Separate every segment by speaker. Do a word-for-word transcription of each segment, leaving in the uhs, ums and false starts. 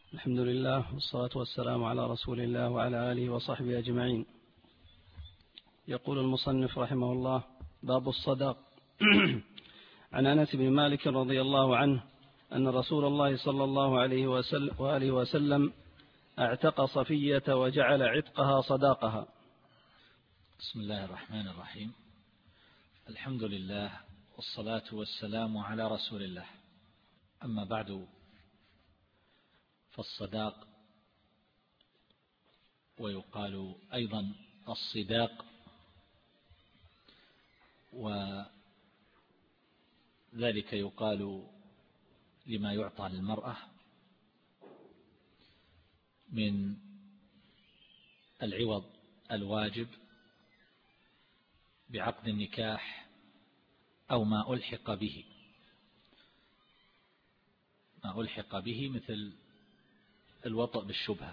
Speaker 1: الحمد لله والصلاة والسلام على رسول الله وعلى آله وصحبه أجمعين. يقول المصنف رحمه الله: باب الصداق. عن أنس بن مالك رضي الله عنه أن رسول الله صلى الله عليه وسلم وآله وسلم اعتق صفية وجعل عتقها صداقها.
Speaker 2: بسم الله الرحمن الرحيم. الحمد لله والصلاة والسلام على رسول الله. أما بعد، فالصداق ويقال أيضا الصداق، وذلك يقال لما يعطى للمرأة من العوض الواجب بعقد النكاح أو ما ألحق به ما ألحق به مثل الوطأ بالشبهة،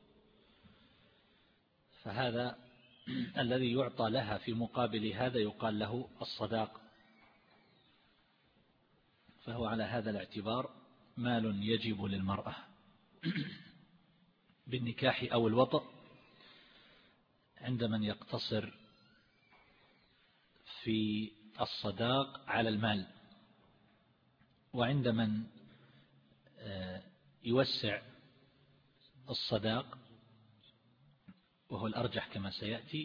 Speaker 2: فهذا الذي يعطى لها في مقابل هذا يقال له الصداق. فهو على هذا الاعتبار مال يجب للمرأة بالنكاح أو الوطأ عند من يقتصر في الصداق على المال، وعند من يوسع الصداق وهو الأرجح كما سيأتي،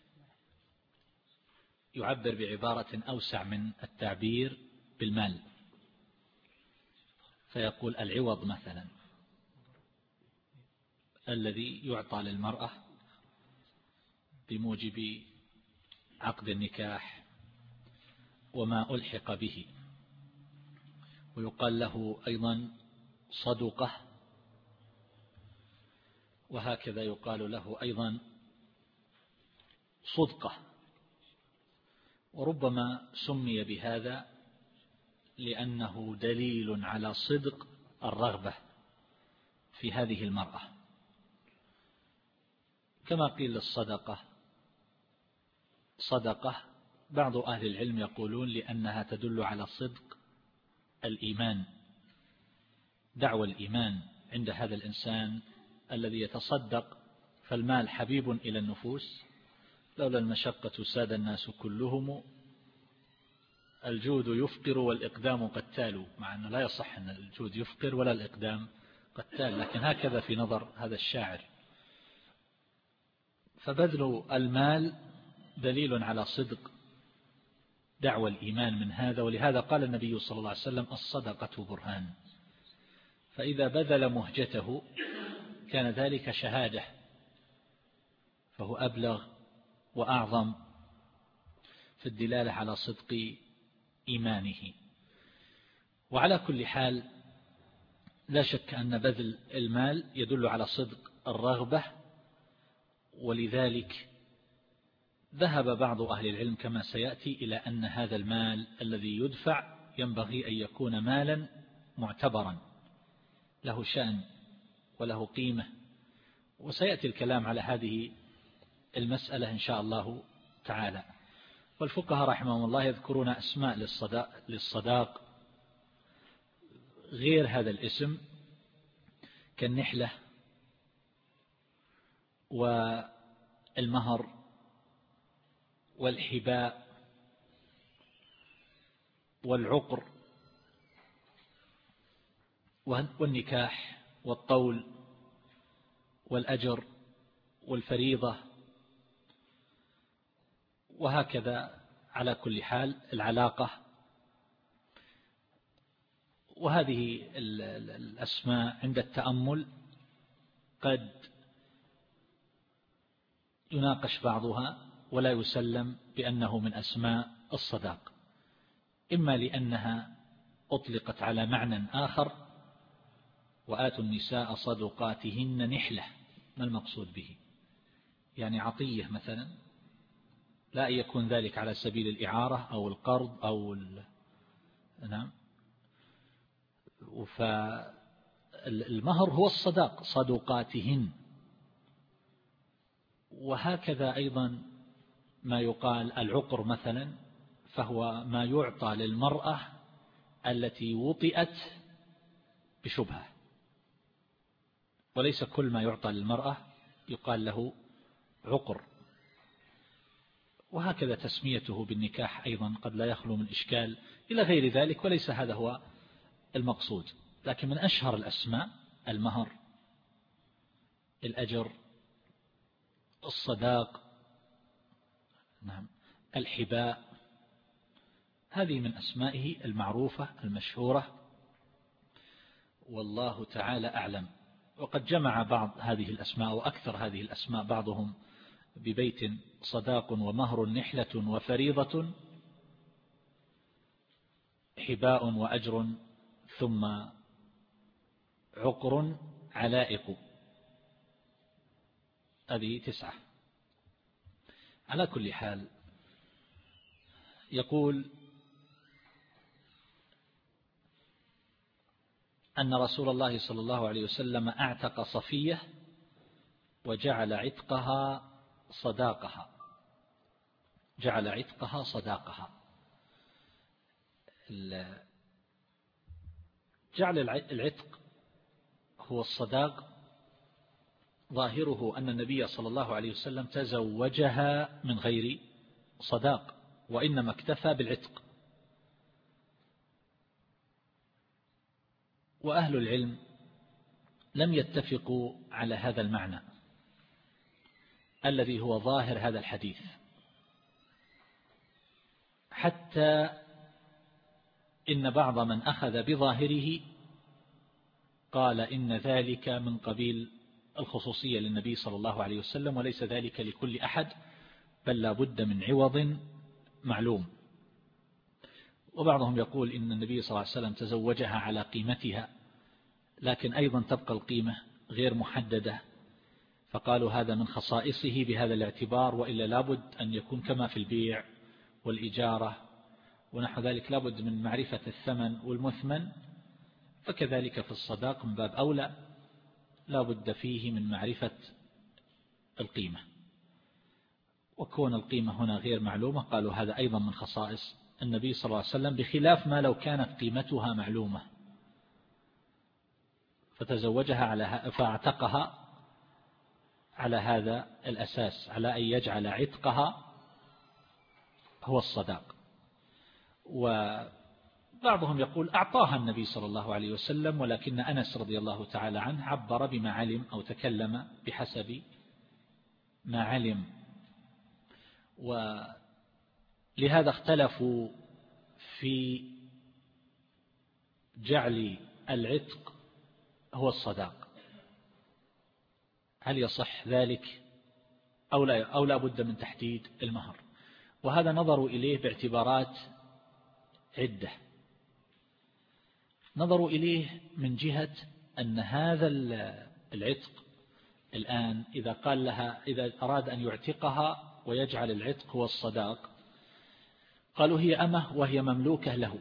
Speaker 2: يعبر بعبارة أوسع من التعبير بالمال، فيقول العوض مثلا الذي يعطى للمرأة بموجب عقد النكاح وما ألحق به، ويقال له أيضا صدقة، وهكذا يقال له أيضا صدقة. وربما سمي بهذا لأنه دليل على صدق الرغبة في هذه المرأة، كما قيل للصدقة صدقة. بعض أهل العلم يقولون لأنها تدل على صدق الإيمان، دعوى الإيمان عند هذا الإنسان الذي يتصدق، فالمال حبيب إلى النفوس. لولا المشقة ساد الناس كلهم، الجود يفقر والإقدام قتال، مع أنه لا يصح أن الجود يفقر ولا الإقدام قتال، لكن هكذا في نظر هذا الشاعر. فبذل المال دليل على صدق دعوى الإيمان من هذا، ولهذا قال النبي صلى الله عليه وسلم: الصدقة برهان. فإذا بذل مهجته كان ذلك شهادة، فهو أبلغ وأعظم في الدلالة على صدق إيمانه. وعلى كل حال لا شك أن بذل المال يدل على صدق الرغبة، ولذلك ذهب بعض أهل العلم كما سيأتي إلى أن هذا المال الذي يدفع ينبغي أن يكون مالا معتبرا له شأن وله قيمة، وسيأتي الكلام على هذه المسألة إن شاء الله تعالى. والفقهاء رحمهم الله يذكرون أسماء للصداق, للصداق غير هذا الاسم، كالنحلة والمهر والحباء والعقر والنكاح والطول والأجر والفريضة، وهكذا على كل حال العلاقة. وهذه الأسماء عند التأمل قد يناقش بعضها ولا يسلم بأنه من أسماء الصداق، إما لأنها أطلقت على معنى آخر: وآتوا النساء صدقاتهن نحلة، ما المقصود به؟ يعني عطية مثلا، لا يكون ذلك على سبيل الإعارة أو القرض أو ال... نعم. فالمهر هو الصداق، صدقاتهن. وهكذا أيضا ما يقال العقر مثلا، فهو ما يعطى للمرأة التي وطئت بشبهة، وليس كل ما يعطى للمرأة يقال له عقر. وهكذا تسميته بالنكاح أيضا قد لا يخلو من إشكال إلى غير ذلك، وليس هذا هو المقصود. لكن من أشهر الأسماء المهر، الأجر، الصداق، نعم، الحباء، هذه من أسمائه المعروفة المشهورة، والله تعالى أعلم. وقد جمع بعض هذه الأسماء وأكثر هذه الأسماء بعضهم ببيت: صداق ومهر نحلة وفريضة، حباء وأجر، ثم عقر علائق. هذه تسعة. على كل حال يقول أن رسول الله صلى الله عليه وسلم أعتق صفية وجعل عتقها صداقها، جعل عتقها صداقها. جعل العتق هو الصداق، ظاهره أن النبي صلى الله عليه وسلم تزوجها من غير صداق، وإنما اكتفى بالعتق. وأهل العلم لم يتفقوا على هذا المعنى الذي هو ظاهر هذا الحديث، حتى إن بعض من أخذ بظاهره قال إن ذلك من قبيل الخصوصية للنبي صلى الله عليه وسلم، وليس ذلك لكل أحد، بل لا بد من عوض معلوم. وبعضهم يقول إن النبي صلى الله عليه وسلم تزوجها على قيمتها، لكن أيضا تبقى القيمة غير محددة، فقالوا هذا من خصائصه بهذا الاعتبار، وإلا لابد أن يكون كما في البيع والإجارة ونحو ذلك، لابد من معرفة الثمن والمثمن، فكذلك في الصداق من باب أولى لابد فيه من معرفة القيمة. وكون القيمة هنا غير معلومة قالوا هذا أيضا من خصائص النبي صلى الله عليه وسلم، بخلاف ما لو كانت قيمتها معلومة فتزوجها على فاعتقها على هذا الأساس، على أن يجعل عتقها هو الصداق. وبعضهم يقول أعطاها النبي صلى الله عليه وسلم، ولكن أنس رضي الله تعالى عنه عبر بما علم أو تكلم بحسب ما علم. ولهذا اختلفوا في جعل العتق هو الصداق، هل يصح ذلك أو لا, أو لا بد من تحديد المهر. وهذا نظروا إليه باعتبارات عدة. نظروا إليه من جهة أن هذا العتق الآن إذا قال لها، إذا أراد أن يعتقها ويجعل العتق هو الصداق، قالوا هي أمه وهي مملوكة له،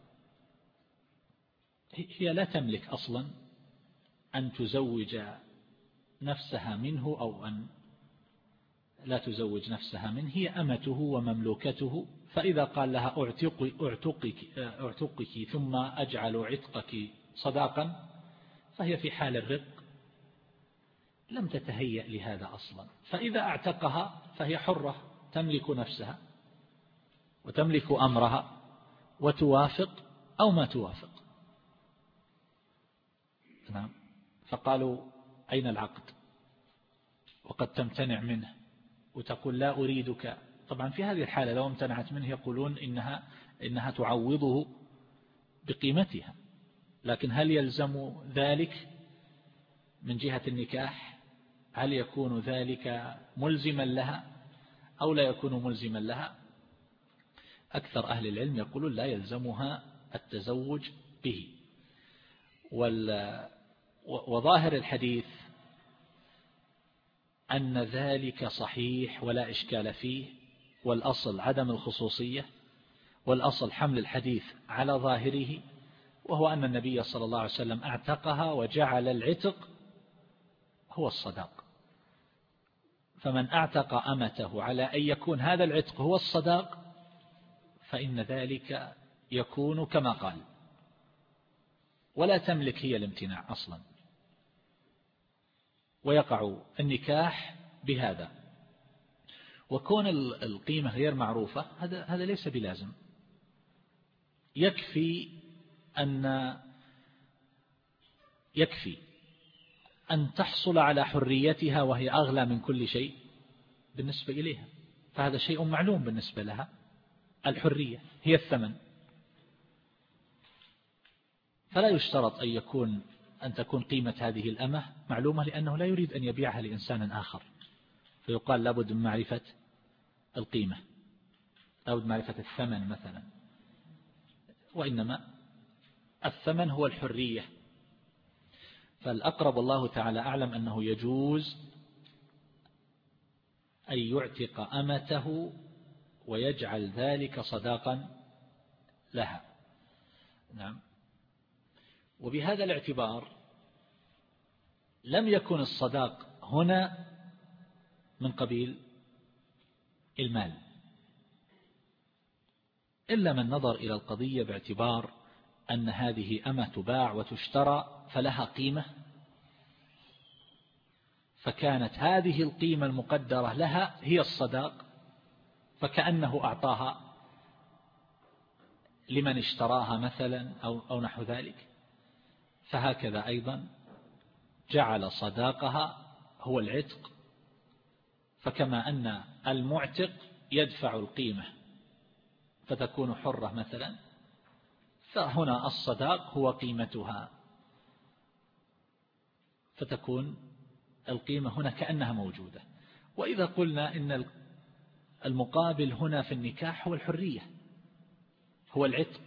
Speaker 2: هي لا تملك أصلا أن تزوج نفسها منه أو أن لا تزوج نفسها منه، هي أمته ومملوكته. فإذا قال لها أعتقك, أعتقك, أعتقك ثم أجعل عتقك صداقا، فهي في حال الرق لم تتهيأ لهذا أصلا. فإذا اعتقها فهي حرة، تملك نفسها وتملك أمرها، وتوافق أو ما توافق. نعم. فقالوا أين العقد؟ وقد تمتنع منه وتقول لا أريدك. طبعا في هذه الحالة لو امتنعت منه يقولون إنها, إنها تعوضه بقيمتها، لكن هل يلزم ذلك من جهة النكاح؟ هل يكون ذلك ملزما لها أو لا يكون ملزما لها؟ أكثر أهل العلم يقولون لا يلزمها التزوج به. وظاهر الحديث أن ذلك صحيح ولا إشكال فيه، والأصل عدم الخصوصية، والأصل حمل الحديث على ظاهره، وهو أن النبي صلى الله عليه وسلم اعتقها وجعل العتق هو الصداق. فمن اعتق أمته على أن يكون هذا العتق هو الصداق فإن ذلك يكون كما قال، ولا تملك هي الامتناع أصلا. ويقع النكاح بهذا. وكون القيمة غير معروفة هذا هذا ليس بلازم، يكفي أن يكفي أن تحصل على حريتها وهي أغلى من كل شيء بالنسبة إليها، فهذا شيء معلوم بالنسبة لها، الحرية هي الثمن. فلا يشترط أن يكون أن تكون قيمة هذه الأمة معلومة، لأنه لا يريد أن يبيعها لإنسان آخر، فيقال لابد من معرفة القيمة، لابد من معرفة الثمن مثلا، وإنما الثمن هو الحرية. فالأقرب الله تعالى أعلم أنه يجوز أن يعتق أمته ويجعل ذلك صداقا لها. نعم. وبهذا الاعتبار لم يكن الصداق هنا من قبيل المال، إلا من نظر إلى القضية باعتبار أن هذه أمة تباع وتشترى فلها قيمة، فكانت هذه القيمة المقدرة لها هي الصداق، فكأنه أعطاها لمن اشتراها مثلا أو, أو نحو ذلك. فهكذا أيضا جعل صداقها هو العتق، فكما أن المعتق يدفع القيمة فتكون حرة مثلا، فهنا الصداق هو قيمتها، فتكون القيمة هنا كأنها موجودة. وإذا قلنا إن المقابل هنا في النكاح هو الحرية، هو العتق،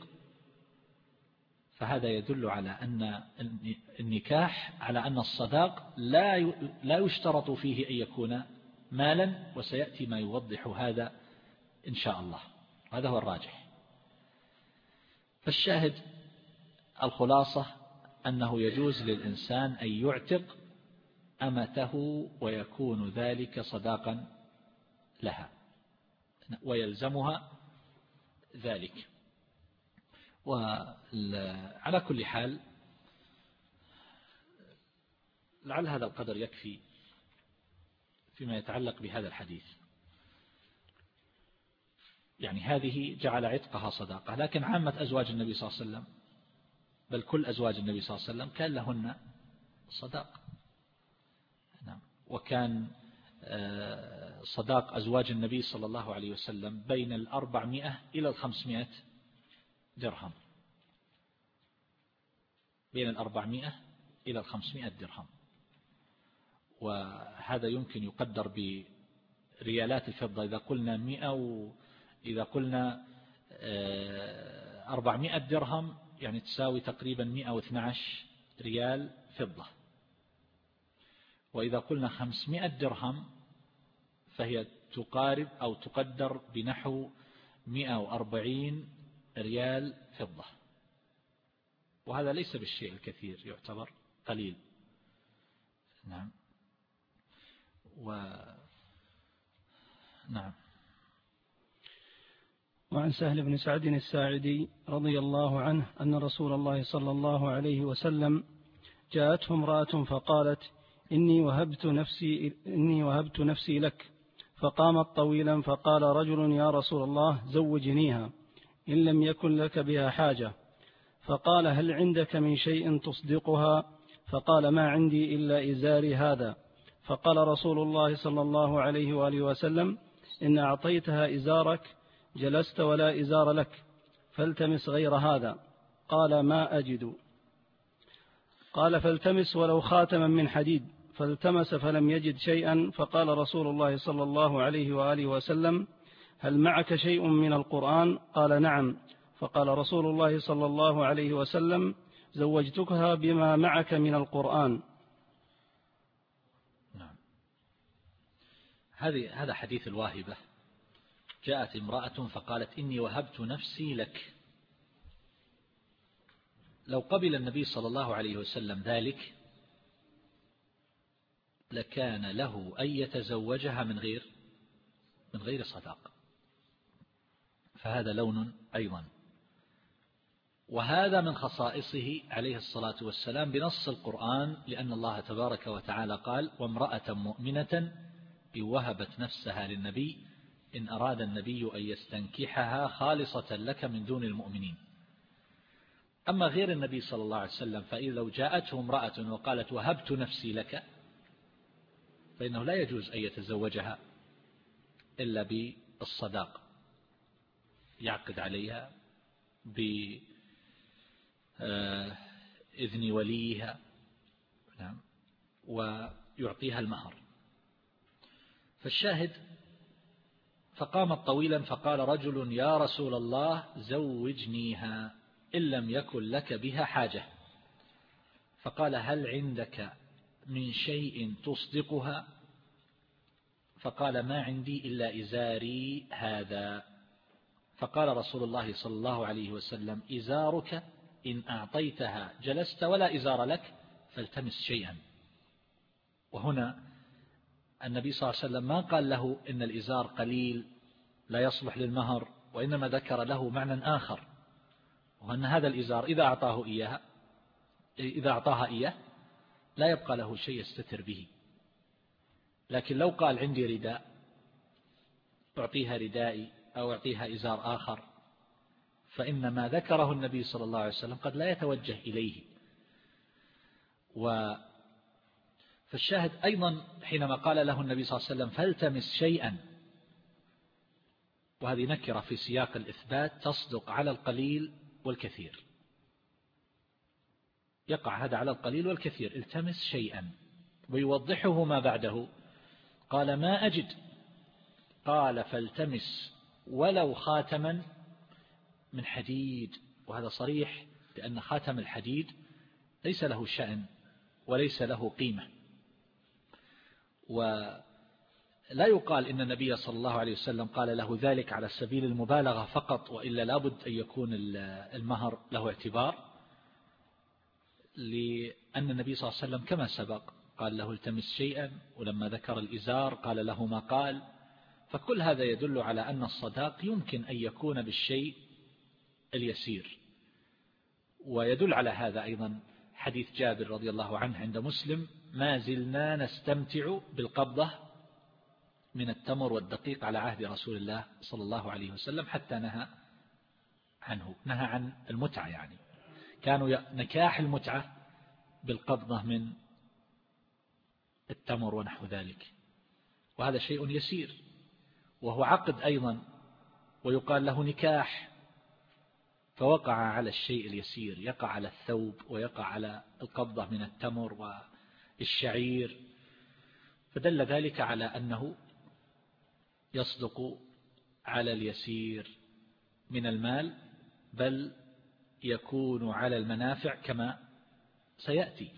Speaker 2: فهذا يدل على أن النكاح على أن الصداق لا لا يشترط فيه أن يكون مالا، وسيأتي ما يوضح هذا إن شاء الله، هذا هو الراجح. فالشاهد الخلاصة أنه يجوز للإنسان أن يعتق أمته ويكون ذلك صداقا لها ويلزمها ذلك. وعلى كل حال لعل هذا القدر يكفي فيما يتعلق بهذا الحديث. يعني هذه جعل عتقها صداقة، لكن عامة أزواج النبي صلى الله عليه وسلم، بل كل أزواج النبي صلى الله عليه وسلم كان لهن صداق. وكان صداق أزواج النبي صلى الله عليه وسلم بين الأربعمائة إلى الخمسمائة درهم، بين الأربعمائة إلى الخمسمائة درهم، وهذا يمكن يقدر بريالات الفضة. إذا قلنا مئة و إذا قلنا أربعمائة درهم يعني تساوي تقريبا مئة واثني عشر ريال فضة، وإذا قلنا خمسمائة درهم فهي تقارب أو تقدر بنحو مئة وأربعين ريال فضة، وهذا ليس بالشيء الكثير، يعتبر قليل. نعم. و نعم.
Speaker 1: وعن سهل بن سعد الساعدي رضي الله عنه أن رسول الله صلى الله عليه وسلم جاءته امرأة فقالت إني وهبت نفسي, إني وهبت نفسي لك، فقامت طويلا فقال رجل يا رسول الله زوجنيها إن لم يكن لك بها حاجة، فقال هل عندك من شيء تصدقها؟ فقال ما عندي إلا إزاري هذا. فقال رسول الله صلى الله عليه وآله وسلم إن أعطيتها إزارك جلست ولا إزار لك، فالتمس غير هذا. قال ما أجد. قال فالتمس ولو خاتما من حديد، فالتمس فلم يجد شيئا، فقال رسول الله صلى الله عليه وآله وسلم هل معك شيء من القرآن؟ قال نعم. فقال رسول الله صلى الله عليه وسلم زوجتكها بما معك من القرآن.
Speaker 2: نعم. هذه هذا حديث الواهبة. جاءت امرأة فقالت إني وهبت نفسي لك. لو قبل النبي صلى الله عليه وسلم ذلك لكان له أن يتزوجها من غير من غير صداق، فهذا لون أيضا. وهذا من خصائصه عليه الصلاة والسلام بنص القرآن، لأن الله تبارك وتعالى قال: وامرأة مؤمنة إن وهبت نفسها للنبي إن أراد النبي أن يستنكحها خالصة لك من دون المؤمنين. أما غير النبي صلى الله عليه وسلم فإذا لو جاءته امرأة وقالت وهبت نفسي لك فإنه لا يجوز أن يتزوجها إلا بالصداق، يعقد عليها بإذن وليها ويعطيها المهر. فالشاهد: فقامت طويلا فقال رجل: يا رسول الله زوجنيها إن لم يكن لك بها حاجة. فقال: هل عندك من شيء تصدقها؟ فقال: ما عندي إلا إزاري هذا. فقال رسول الله صلى الله عليه وسلم: إزارك إن أعطيتها جلست ولا إزار لك فالتمس شيئا. وهنا النبي صلى الله عليه وسلم ما قال له إن الإزار قليل لا يصلح للمهر، وإنما ذكر له معنى آخر، وأن هذا الإزار إذا أعطاه إياها إذا أعطاها إياه لا يبقى له شيء يستتر به. لكن لو قال عندي رداء أعطيها ردائي أو أعطيها إزار آخر، فإن ما ذكره النبي صلى الله عليه وسلم قد لا يتوجه إليه. و فالشاهد أيضا حينما قال له النبي صلى الله عليه وسلم: فالتمس شيئا، وهذه نكرة في سياق الإثبات تصدق على القليل والكثير، يقع هذا على القليل والكثير. التمس شيئا، ويوضحه ما بعده. قال: ما أجد. قال: فالتمس ولو خاتما من حديد. وهذا صريح، لأن خاتم الحديد ليس له شأن وليس له قيمة. ولا يقال إن النبي صلى الله عليه وسلم قال له ذلك على سبيل المبالغة فقط، وإلا لابد أن يكون المهر له اعتبار، لأن النبي صلى الله عليه وسلم كما سبق قال له: التمس شيئا، ولما ذكر الإزار قال له ما قال. فكل هذا يدل على أن الصداق يمكن أن يكون بالشيء اليسير. ويدل على هذا أيضا حديث جابر رضي الله عنه عند مسلم: ما زلنا نستمتع بالقبضة من التمر والدقيق على عهد رسول الله صلى الله عليه وسلم حتى نهى عنه، نهى عن المتعة، يعني كانوا نكاح المتعة بالقبضة من التمر ونحو ذلك، وهذا شيء يسير، وهو عقد أيضا، ويقال له نكاح. فوقع على الشيء اليسير، يقع على الثوب ويقع على القبضة من التمر والشعير، فدل ذلك على أنه يصدق على اليسير من المال، بل يكون على المنافع كما سيأتي.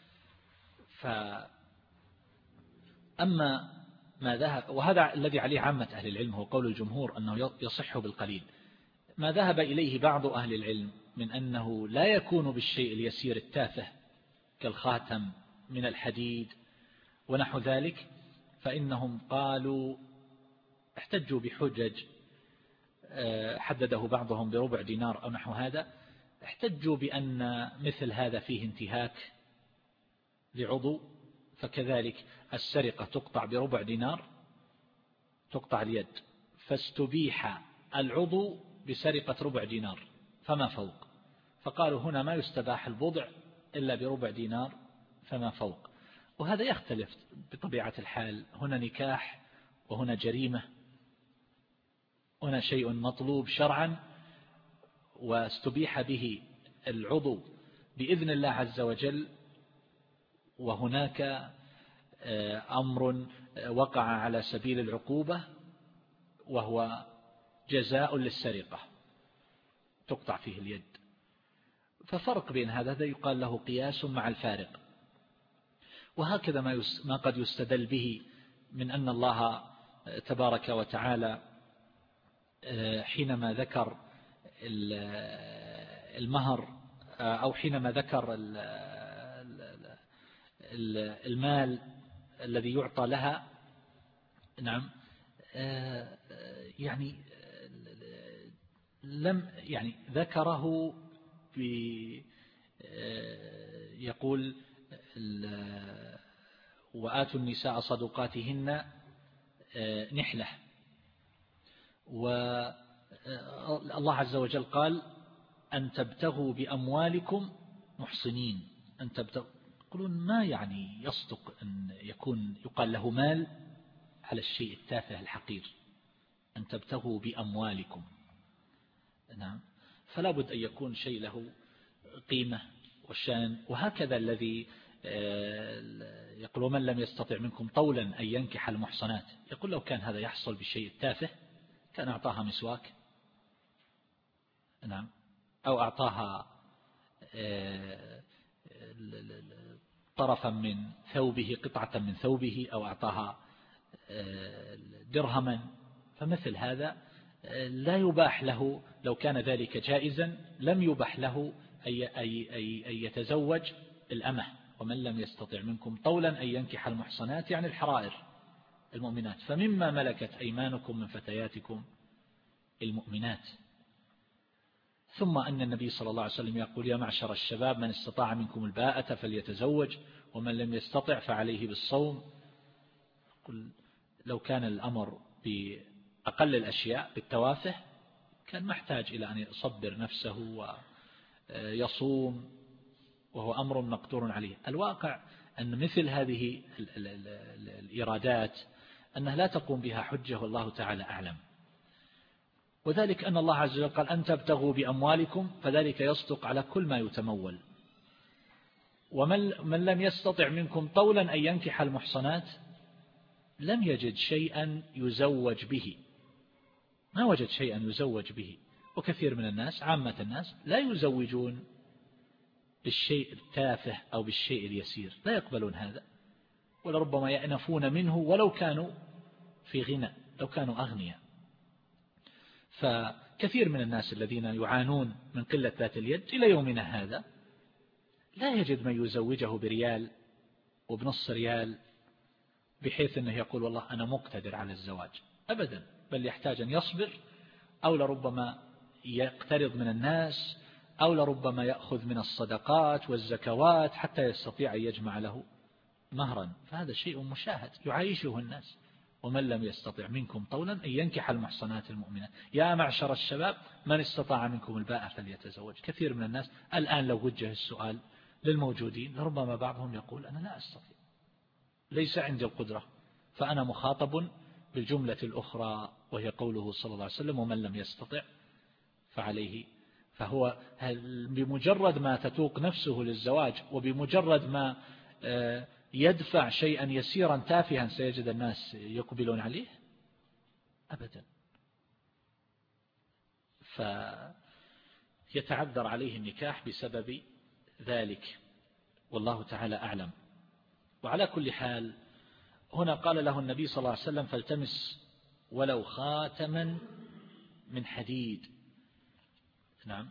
Speaker 2: فأما ما ذهب، وهذا الذي عليه عامة أهل العلم، هو قول الجمهور أنه يصح بالقليل. ما ذهب إليه بعض أهل العلم من أنه لا يكون بالشيء اليسير التافه كالخاتم من الحديد ونحو ذلك، فإنهم قالوا احتجوا بحجج حدده بعضهم بربع دينار أو نحو هذا. احتجوا بأن مثل هذا فيه انتهاك لعضو، فكذلك السرقة تقطع بربع دينار، تقطع اليد، فاستبيح العضو بسرقة ربع دينار فما فوق. فقالوا هنا ما يستباح البضع إلا بربع دينار فما فوق. وهذا يختلف بطبيعة الحال، هنا نكاح وهنا جريمة، هنا شيء مطلوب شرعا واستبيح به العضو بإذن الله عز وجل، وهناك أمر وقع على سبيل العقوبة وهو جزاء للسرقة تقطع فيه اليد. ففرق بين هذا، هذا يقال له قياس مع الفارق. وهكذا ما ما قد يستدل به من أن الله تبارك وتعالى حينما ذكر المهر أو حينما ذكر المال الذي يعطى لها، نعم، يعني لم يعني ذكره يقول وآتوا النساء صدقاتهن نحلة، والله عز وجل قال أن تبتغوا بأموالكم محصنين، أن تبتغوا. يقولون ما يعني يصدق أن يكون يقال له مال على الشيء التافه الحقير، أن تبتغوا بأموالكم. نعم، فلا بد أن يكون شيء له قيمة والشان. وهكذا الذي يقول ومن لم يستطع منكم طولا أن ينكح المحصنات، يقول لو كان هذا يحصل بالشيء التافه كان أعطاها مسواك، نعم، أو أعطاها طرفا من ثوبه، قطعة من ثوبه، أو أعطاها درهما. فمثل هذا لا يباح له، لو كان ذلك جائزا لم يباح له أن يتزوج الأمة. ومن لم يستطع منكم طولا أن ينكح المحصنات يعني الحرائر المؤمنات، فمما ملكت أيمانكم من فتياتكم المؤمنات. ثم أن النبي صلى الله عليه وسلم يقول يا معشر الشباب من استطاع منكم الباءة فليتزوج ومن لم يستطع فعليه بالصوم. قل لو كان الأمر بأقل الأشياء بالتوافه كان محتاج إلى أن يصبر نفسه ويصوم، وهو أمر مقدور عليه. الواقع أن مثل هذه الإرادات أنها لا تقوم بها حجة، والله تعالى أعلم. وذلك أن الله عز وجل قال أن تبتغوا بأموالكم، فذلك يصدق على كل ما يتمول. ومن لم يستطع منكم طولا أن ينكح المحصنات لم يجد شيئا يزوج به، ما وجد شيئا يزوج به. وكثير من الناس، عامة الناس، لا يزوجون بالشيء التافه أو بالشيء اليسير، لا يقبلون هذا، ولربما يأنفون منه ولو كانوا في غنى، لو كانوا أغنياء. فكثير من الناس الذين يعانون من قلة ذات اليد إلى يومنا هذا لا يجد من يزوجه بريال وبنص ريال بحيث أنه يقول والله أنا مقتدر على الزواج، أبدا، بل يحتاج أن يصبر، أو لربما يقترض من الناس، أو لربما يأخذ من الصدقات والزكوات حتى يستطيع أن يجمع له مهرا. فهذا شيء مشاهد يعيشه الناس. ومن لم يستطع منكم طولا أن ينكح المحصنات المؤمنات يا معشر الشباب من استطاع منكم الباءة فليتزوج. كثير من الناس الآن لو وجه السؤال للموجودين ربما بعضهم يقول أنا لا أستطيع، ليس عندي القدرة، فأنا مخاطب بالجملة الأخرى وهي قوله صلى الله عليه وسلم ومن لم يستطع فعليه. فهو بمجرد ما تتوق نفسه للزواج وبمجرد ما يدفع شيئا يسيرا تافها سيجد الناس يقبلون عليه؟ أبدا. فيتعذر عليه النكاح بسبب ذلك، والله تعالى أعلم. وعلى كل حال هنا قال له النبي صلى الله عليه وسلم فالتمس ولو خاتما من حديد. نعم،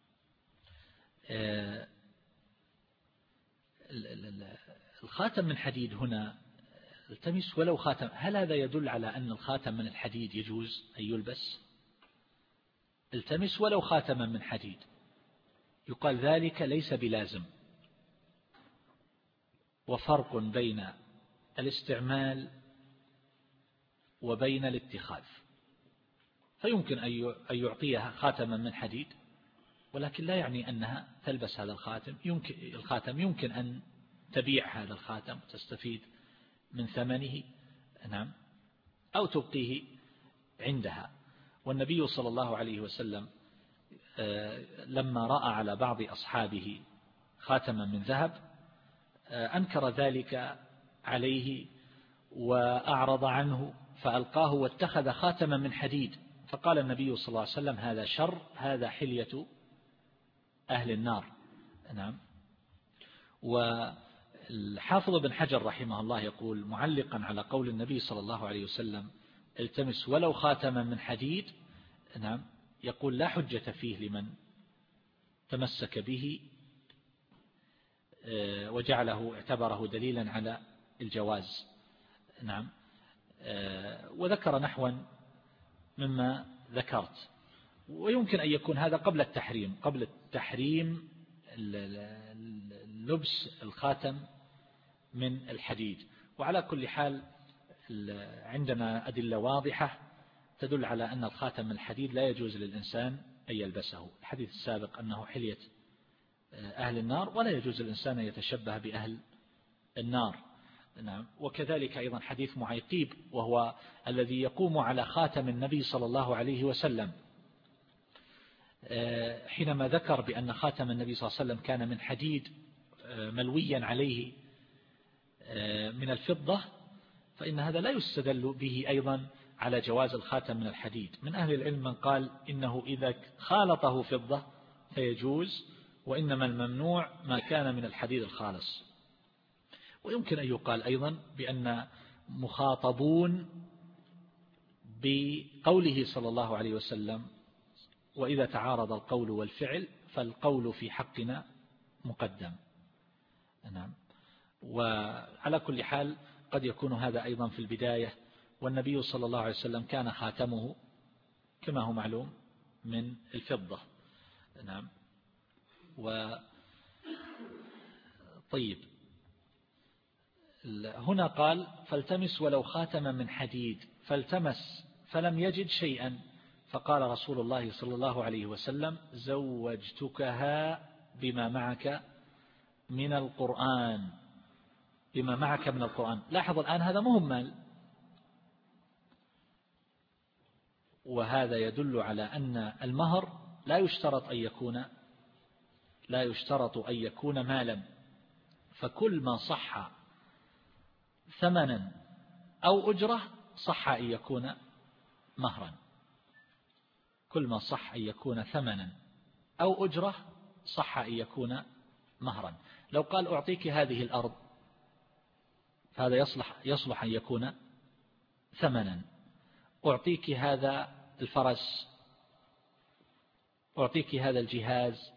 Speaker 2: الخاتم من حديد هنا التمس ولو خاتم، هل هذا يدل على أن الخاتم من الحديد يجوز أن يلبس؟ التمس ولو خاتما من حديد، يقال ذلك ليس بلازم. وفرق بين الاستعمال وبين الاتخاذ، فيمكن أن يعطيها خاتما من حديد ولكن لا يعني أنها تلبس هذا الخاتم. يمكن الخاتم يمكن أن تبيع هذا الخاتم تستفيد من ثمنه، نعم، أو تبقيه عندها. والنبي صلى الله عليه وسلم لما رأى على بعض أصحابه خاتما من ذهب أنكر ذلك عليه وأعرض عنه فألقاه واتخذ خاتما من حديد، فقال النبي صلى الله عليه وسلم هذا شر، هذا حلية أهل النار. نعم. والحافظ بن حجر رحمه الله يقول معلقا على قول النبي صلى الله عليه وسلم التمس ولو خاتما من حديد، نعم، يقول لا حجة فيه لمن تمسك به وجعله اعتبره دليلا على الجواز. نعم. وذكر نحوا مما ذكرت. ويمكن أن يكون هذا قبل التحريم قبل التحريم لبس الخاتم من الحديد. وعلى كل حال عندنا أدلة واضحة تدل على أن الخاتم من الحديد لا يجوز للإنسان أن يلبسه. الحديث السابق أنه حلية أهل النار ولا يجوز للإنسان أن يتشبه بأهل النار. نعم. وكذلك أيضا حديث معيقيب وهو الذي يقوم على خاتم النبي صلى الله عليه وسلم حينما ذكر بأن خاتم النبي صلى الله عليه وسلم كان من حديد ملويا عليه من الفضة، فإن هذا لا يستدل به أيضا على جواز الخاتم من الحديد. من أهل العلم من قال إنه إذا خالطه فضة فيجوز، وإنما الممنوع ما كان من الحديد الخالص. ويمكن أن يقال أيضا بأن مخاطبون بقوله صلى الله عليه وسلم وإذا تعارض القول والفعل فالقول في حقنا مقدم. نعم. وعلى كل حال قد يكون هذا أيضا في البداية، والنبي صلى الله عليه وسلم كان خاتمه كما هو معلوم من الفضة. نعم. و طيب هنا قال فالتمس ولو خاتما من حديد، فالتمس فلم يجد شيئا، فقال رسول الله صلى الله عليه وسلم زوجتكها بما معك من القرآن، بما معك من القرآن. لاحظ الآن هذا مهمل، وهذا يدل على أن المهر لا يشترط أن يكون لا يشترط أن يكون مالا، فكل ما صح ثمنا أو أجرة صح أن يكون مهرا. كل ما صح أن يكون ثمنا أو أجرة صح أن يكون مهرا. لو قال أعطيك هذه الأرض فهذا يصلح يصلح أن يكون ثمنا. أعطيك هذا الفرس، أعطيك هذا الجهاز،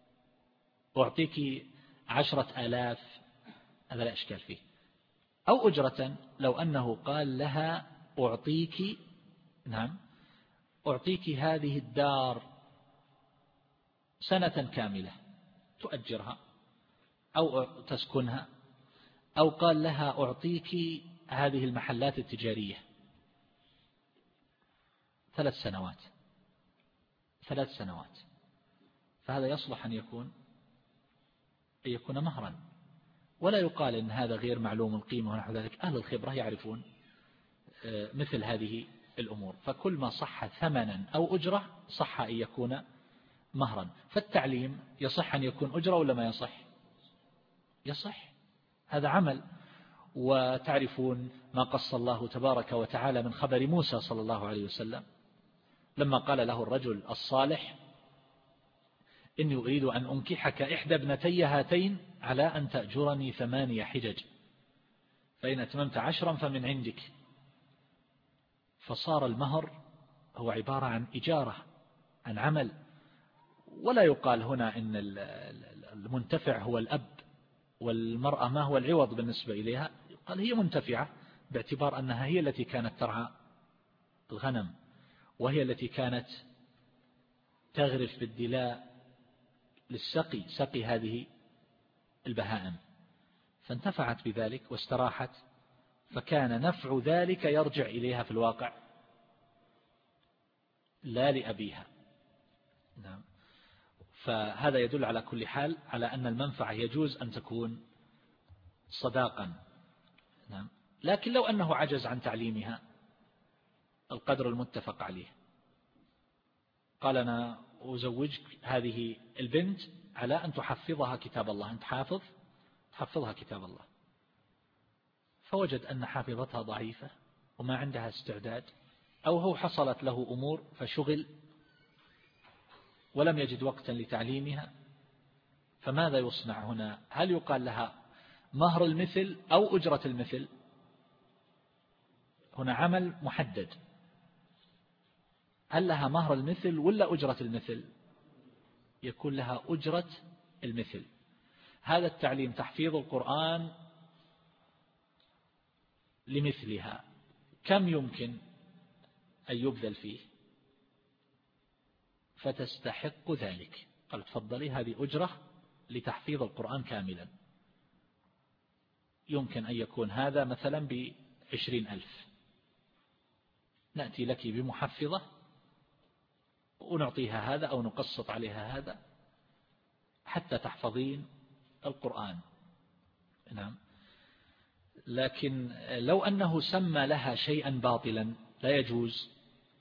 Speaker 2: أعطيك عشرة آلاف، هذا لا إشكال فيه. أو أجرة لو أنه قال لها أعطيك نعم أعطيك هذه الدار سنة كاملة تؤجرها أو تسكنها، أو قال لها أعطيك هذه المحلات التجارية ثلاث سنوات ثلاث سنوات فهذا يصلح أن يكون أن يكون مهرا، ولا يقال إن هذا غير معلوم القيمة ونحو ذلك. أهل الخبرة يعرفون مثل هذه الأمور. فكل ما صح ثمنا أو أجرة صح أن يكون مهرا. فالتعليم يصح أن يكون أجرة ولا ما يصح؟ يصح، هذا عمل. وتعرفون ما قص الله تبارك وتعالى من خبر موسى صلى الله عليه وسلم لما قال له الرجل الصالح إني أريد أن أنكحك إحدى ابنتي هاتين على أن تأجرني ثمانية حجج فإن أتممت عشرا فمن عندك. فصار المهر هو عبارة عن إجارة، عن عمل. ولا يقال هنا إن المنتفع هو الأب والمرأة ما هو العوض بالنسبة إليها، قال هي منتفعة باعتبار أنها هي التي كانت ترعى الغنم، وهي التي كانت تغرف بالدلاء للسقي، سقي هذه البهائم، فانتفعت بذلك واستراحت، فكان نفع ذلك يرجع إليها في الواقع لا لأبيها. نعم. فهذا يدل على كل حال على أن المنفعة يجوز أن تكون صداقا. نعم. لكن لو أنه عجز عن تعليمها القدر المتفق عليه، قال أنا أزوجك هذه البنت على أن تحفظها كتاب الله، أنت حافظ تحفظها كتاب الله، فوجد أن حافظتها ضعيفة وما عندها استعداد، أو هو حصلت له أمور فشغل ولم يجد وقتا لتعليمها، فماذا يصنع هنا؟ هل يقال لها مهر المثل أو أجرة المثل؟ هنا عمل محدد، هل لها مهر المثل ولا أجرة المثل؟ يكون لها أجرة المثل. هذا التعليم تحفيظ القرآن لمثلها كم يمكن أن يبذل فيه؟ فتستحق ذلك. قال تفضلي هذه أجرة لتحفيظ القرآن كاملا، يمكن أن يكون هذا مثلا بعشرين ألف، نأتي لك بمحفظة ونعطيها هذا أو نقسط عليها هذا حتى تحفظين القرآن. نعم. لكن لو أنه سمى لها شيئا باطلا لا يجوز،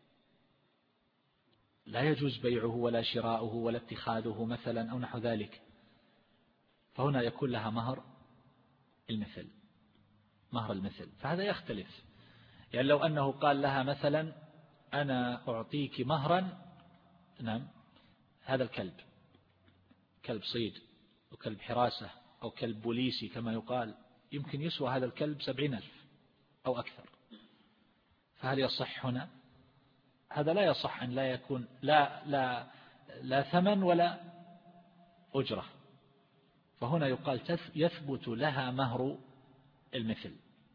Speaker 2: لا يجوز بيعه ولا شراؤه ولا اتخاذه مثلا أو نحو ذلك، فهنا يكون لها مهر المثل، مهر المثل. فهذا يختلف. يعني لو أنه قال لها مثلا أنا أعطيك مهرا، نعم، هذا الكلب، كلب صيد أو كلب حراسة أو كلب بوليسي كما يقال، يمكن يسوى هذا الكلب سبعين ألف أو أكثر، فهل يصح هنا؟ هذا لا يصح أن لا يكون لا, لا, لا ثمن ولا أجرة، فهنا يقال يثبت لها مهر المثل،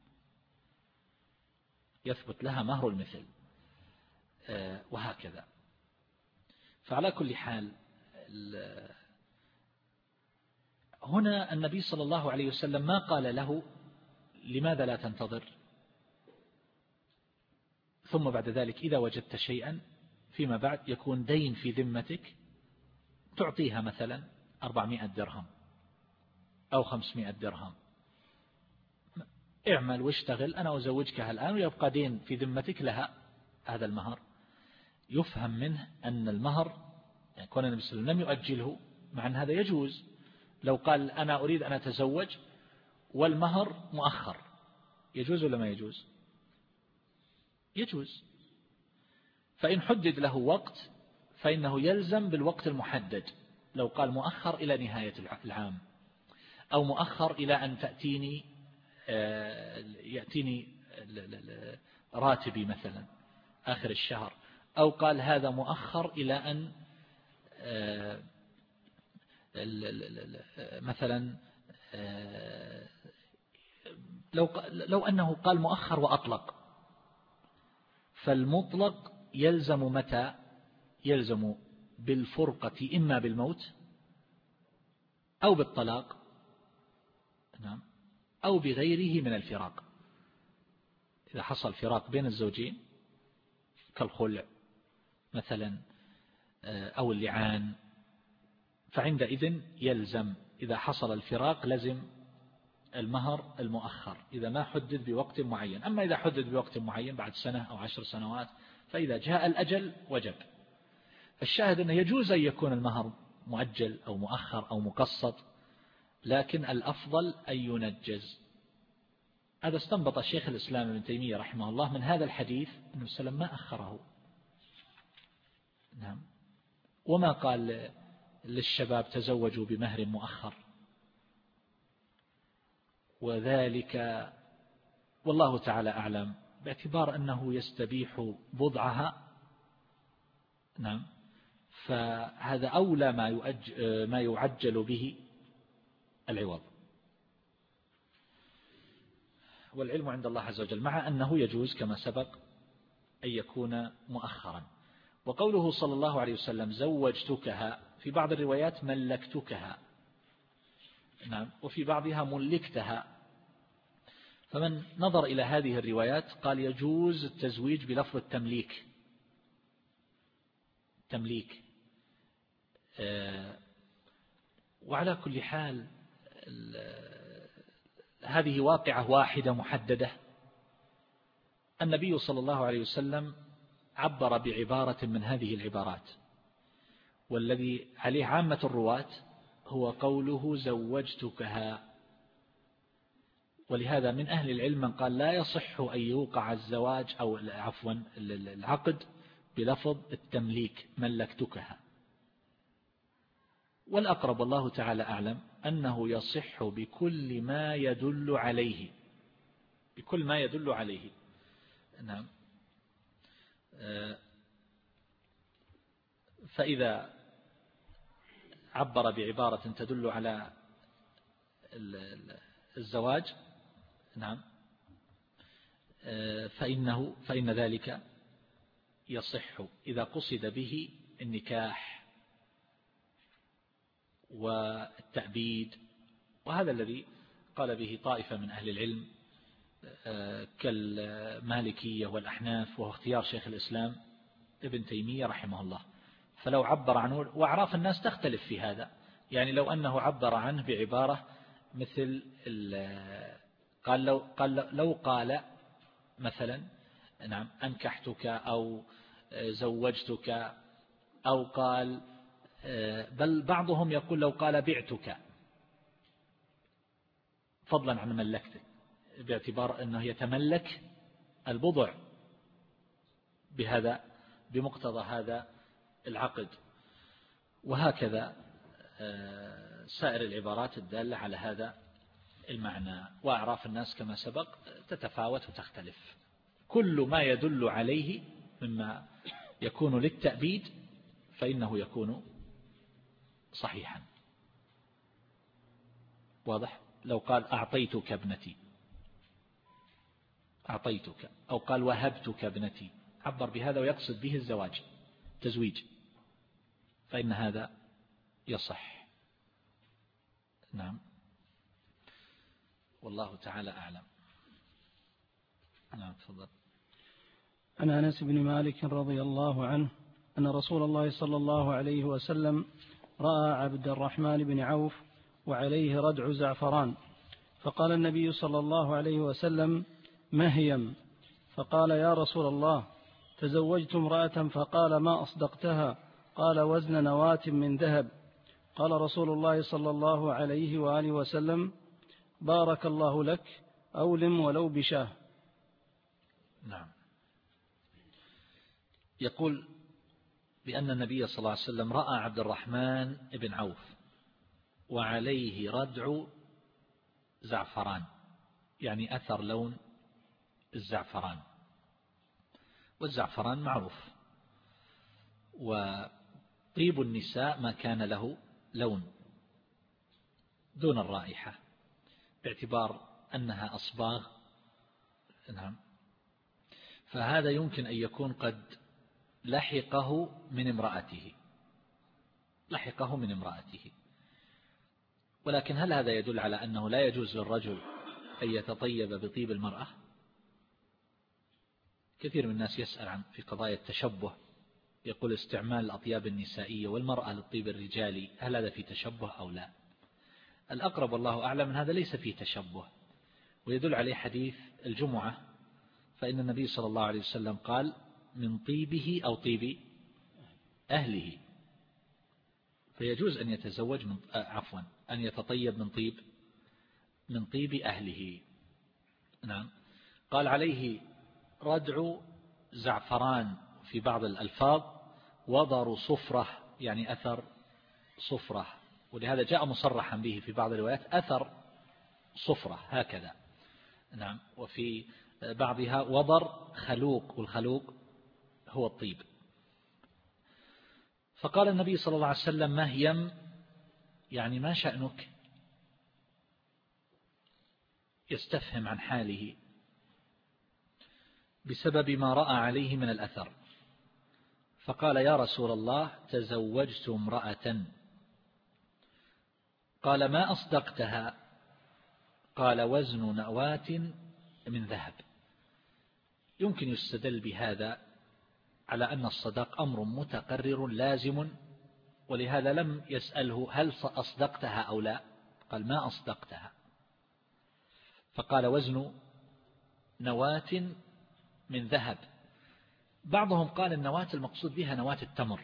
Speaker 2: يثبت لها مهر المثل وهكذا. فعلى كل حال هنا النبي صلى الله عليه وسلم ما قال له لماذا لا تنتظر، ثم بعد ذلك إذا وجدت شيئا فيما بعد يكون دين في ذمتك تعطيها مثلا أربعمائة درهم أو خمسمائة درهم، اعمل واشتغل أنا أزوجكها الآن ويبقى دين في ذمتك لها هذا المهر. يفهم منه أن المهر يعني كون النبي صلى الله عليه وسلم لم يؤجله، مع أن هذا يجوز. لو قال أنا أريد أن أتزوج والمهر مؤخر، يجوز ولا ما يجوز؟ يجوز. فإن حدد له وقت فإنه يلزم بالوقت المحدد. لو قال مؤخر إلى نهاية العام أو مؤخر إلى أن تأتيني يأتيني راتبي مثلا آخر الشهر، أو قال هذا مؤخر إلى أن مثلا لو لو أنه قال مؤخر وأطلق، فالمطلق يلزم متى؟ يلزم بالفرقة إما بالموت أو بالطلاق، نعم، أو بغيره من الفراق. إذا حصل فراق بين الزوجين كالخلع مثلا أو اللعان، فعندئذ يلزم إذا حصل الفراق لزم المهر المؤخر إذا ما حدد بوقت معين. أما إذا حدد بوقت معين بعد سنة أو عشر سنوات فإذا جاء الأجل وجب. الشاهد أنه يجوز أن يكون المهر مؤجل أو مؤخر أو مقسط، لكن الأفضل أن ينجز. هذا استنبط الشيخ الإسلام ابن تيمية رحمه الله من هذا الحديث أنه سلم ما أخره. نعم. وما قال للشباب تزوجوا بمهر مؤخر، وذلك والله تعالى أعلم باعتبار أنه يستبيح بضعها. نعم. فهذا أولى ما يؤجل, ما يعجل به العوض، والعلم عند الله عز وجل، مع أنه يجوز كما سبق أن يكون مؤخرا. وقوله صلى الله عليه وسلم زوجتكها في بعض الروايات ملكتكها، نعم، وفي بعضها ملكتها. فمن نظر إلى هذه الروايات قال يجوز التزويج بلفظ التمليك، تمليك. وعلى كل حال هذه واقعة واحدة محددة. النبي صلى الله عليه وسلم عبر بعبارة من هذه العبارات، والذي عليه عامة الرواة هو قوله زوجتكها. ولهذا من أهل العلم من قال لا يصح أن يوقع الزواج أو عفوا العقد بلفظ التمليك ملكتكها. والأقرب والله تعالى أعلم أنه يصح بكل ما يدل عليه، بكل ما يدل عليه. نعم. فإذا عبر بعبارة تدل على الزواج، نعم، فإنه فإن ذلك يصح إذا قصد به النكاح والتأبيد، وهذا الذي قال به طائفة من أهل العلم كالمالكية والأحناف، وهو اختيار شيخ الإسلام ابن تيمية رحمه الله. فلو عبر عنه، وأعراف الناس تختلف في هذا، يعني لو أنه عبر عنه بعبارة مثل قال لو قال لو قال مثلا نعم أنكحتك أو زوجتك، أو قال، بل بعضهم يقول لو قال بعتك فضلا عن ملكتك، باعتبار أنه يتملك البضع بهذا بمقتضى هذا العقد. وهكذا سائر العبارات الدالة على هذا المعنى. وأعراف الناس كما سبق تتفاوت وتختلف. كل ما يدل عليه مما يكون للتأبيد فإنه يكون صحيحا. واضح؟ لو قال أعطيتك ابنتي، أعطيتك، أو قال وهبتك ابنتي، عبر بهذا ويقصد به الزواج، تزويج، فإن هذا يصح. نعم، والله تعالى أعلم. نعم، تفضل.
Speaker 1: عن أنس بن مالك رضي الله عنه أن رسول الله صلى الله عليه وسلم رأى عبد الرحمن بن عوف وعليه ردع زعفران، فقال النبي صلى الله عليه وسلم: مهيم. فقال: يا رسول الله، تزوجت امرأة، فقال: ما أصدقتها؟ قال: وزن نواة من ذهب. قال رسول الله صلى الله عليه وآله وسلم: بارك الله لك، أولم ولو بشاه.
Speaker 2: نعم. يقول بأن النبي صلى الله عليه وسلم رأى عبد الرحمن بن عوف وعليه ردع زعفران، يعني أثر لون الزعفران، والزعفران معروف، وطيب النساء ما كان له لون دون الرائحة، باعتبار أنها أصباغ. نعم. فهذا يمكن أن يكون قد لحقه من امرأته، لحقه من امرأته. ولكن هل هذا يدل على أنه لا يجوز للرجل أن يتطيب بطيب المرأة؟ كثير من الناس يسأل عن في قضايا التشبه، يقول استعمال الأطياب النسائية والمرأة للطيب الرجالي، هل هذا في تشبه أو لا؟ الأقرب والله أعلم من هذا ليس فيه تشبه، ويدل عليه حديث الجمعة، فإن النبي صلى الله عليه وسلم قال: من طيبه أو طيب أهله. فيجوز أن يتزوج من عفوا أن يتطيب من طيب من طيب أهله. نعم. قال عليه ردع زعفران في بعض الألفاظ، وضر صفرة، يعني أثر صفرة، ولهذا جاء مصرحا به في بعض الروايات أثر صفرة هكذا. نعم. وفي بعضها وضر خلوق، والخلوق هو الطيب. فقال النبي صلى الله عليه وسلم: مهيم، يعني ما شأنك؟ يستفهم عن حاله بسبب ما رأى عليه من الأثر. فقال: يا رسول الله، تزوجت امرأة. قال: ما أصدقتها؟ قال: وزن نواة من ذهب. يمكن يستدل بهذا على أن الصداق أمر متقرر لازم، ولهذا لم يسأله هل أصدقتها أو لا، قال: ما أصدقتها. فقال: وزن نواة من ذهب. بعضهم قال النواة المقصود بها نواة التمر،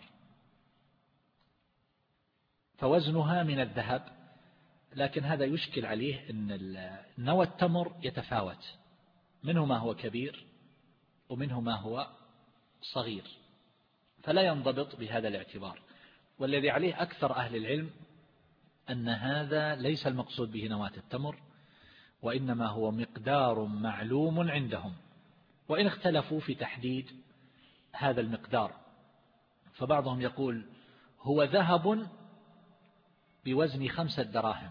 Speaker 2: فوزنها من الذهب، لكن هذا يشكل عليه أن نوى التمر يتفاوت، منه ما هو كبير ومنه ما هو صغير، فلا ينضبط بهذا الاعتبار. والذي عليه أكثر أهل العلم أن هذا ليس المقصود به نواة التمر، وإنما هو مقدار معلوم عندهم، وإن اختلفوا في تحديد هذا المقدار. فبعضهم يقول هو ذهب بوزن خمسة دراهم،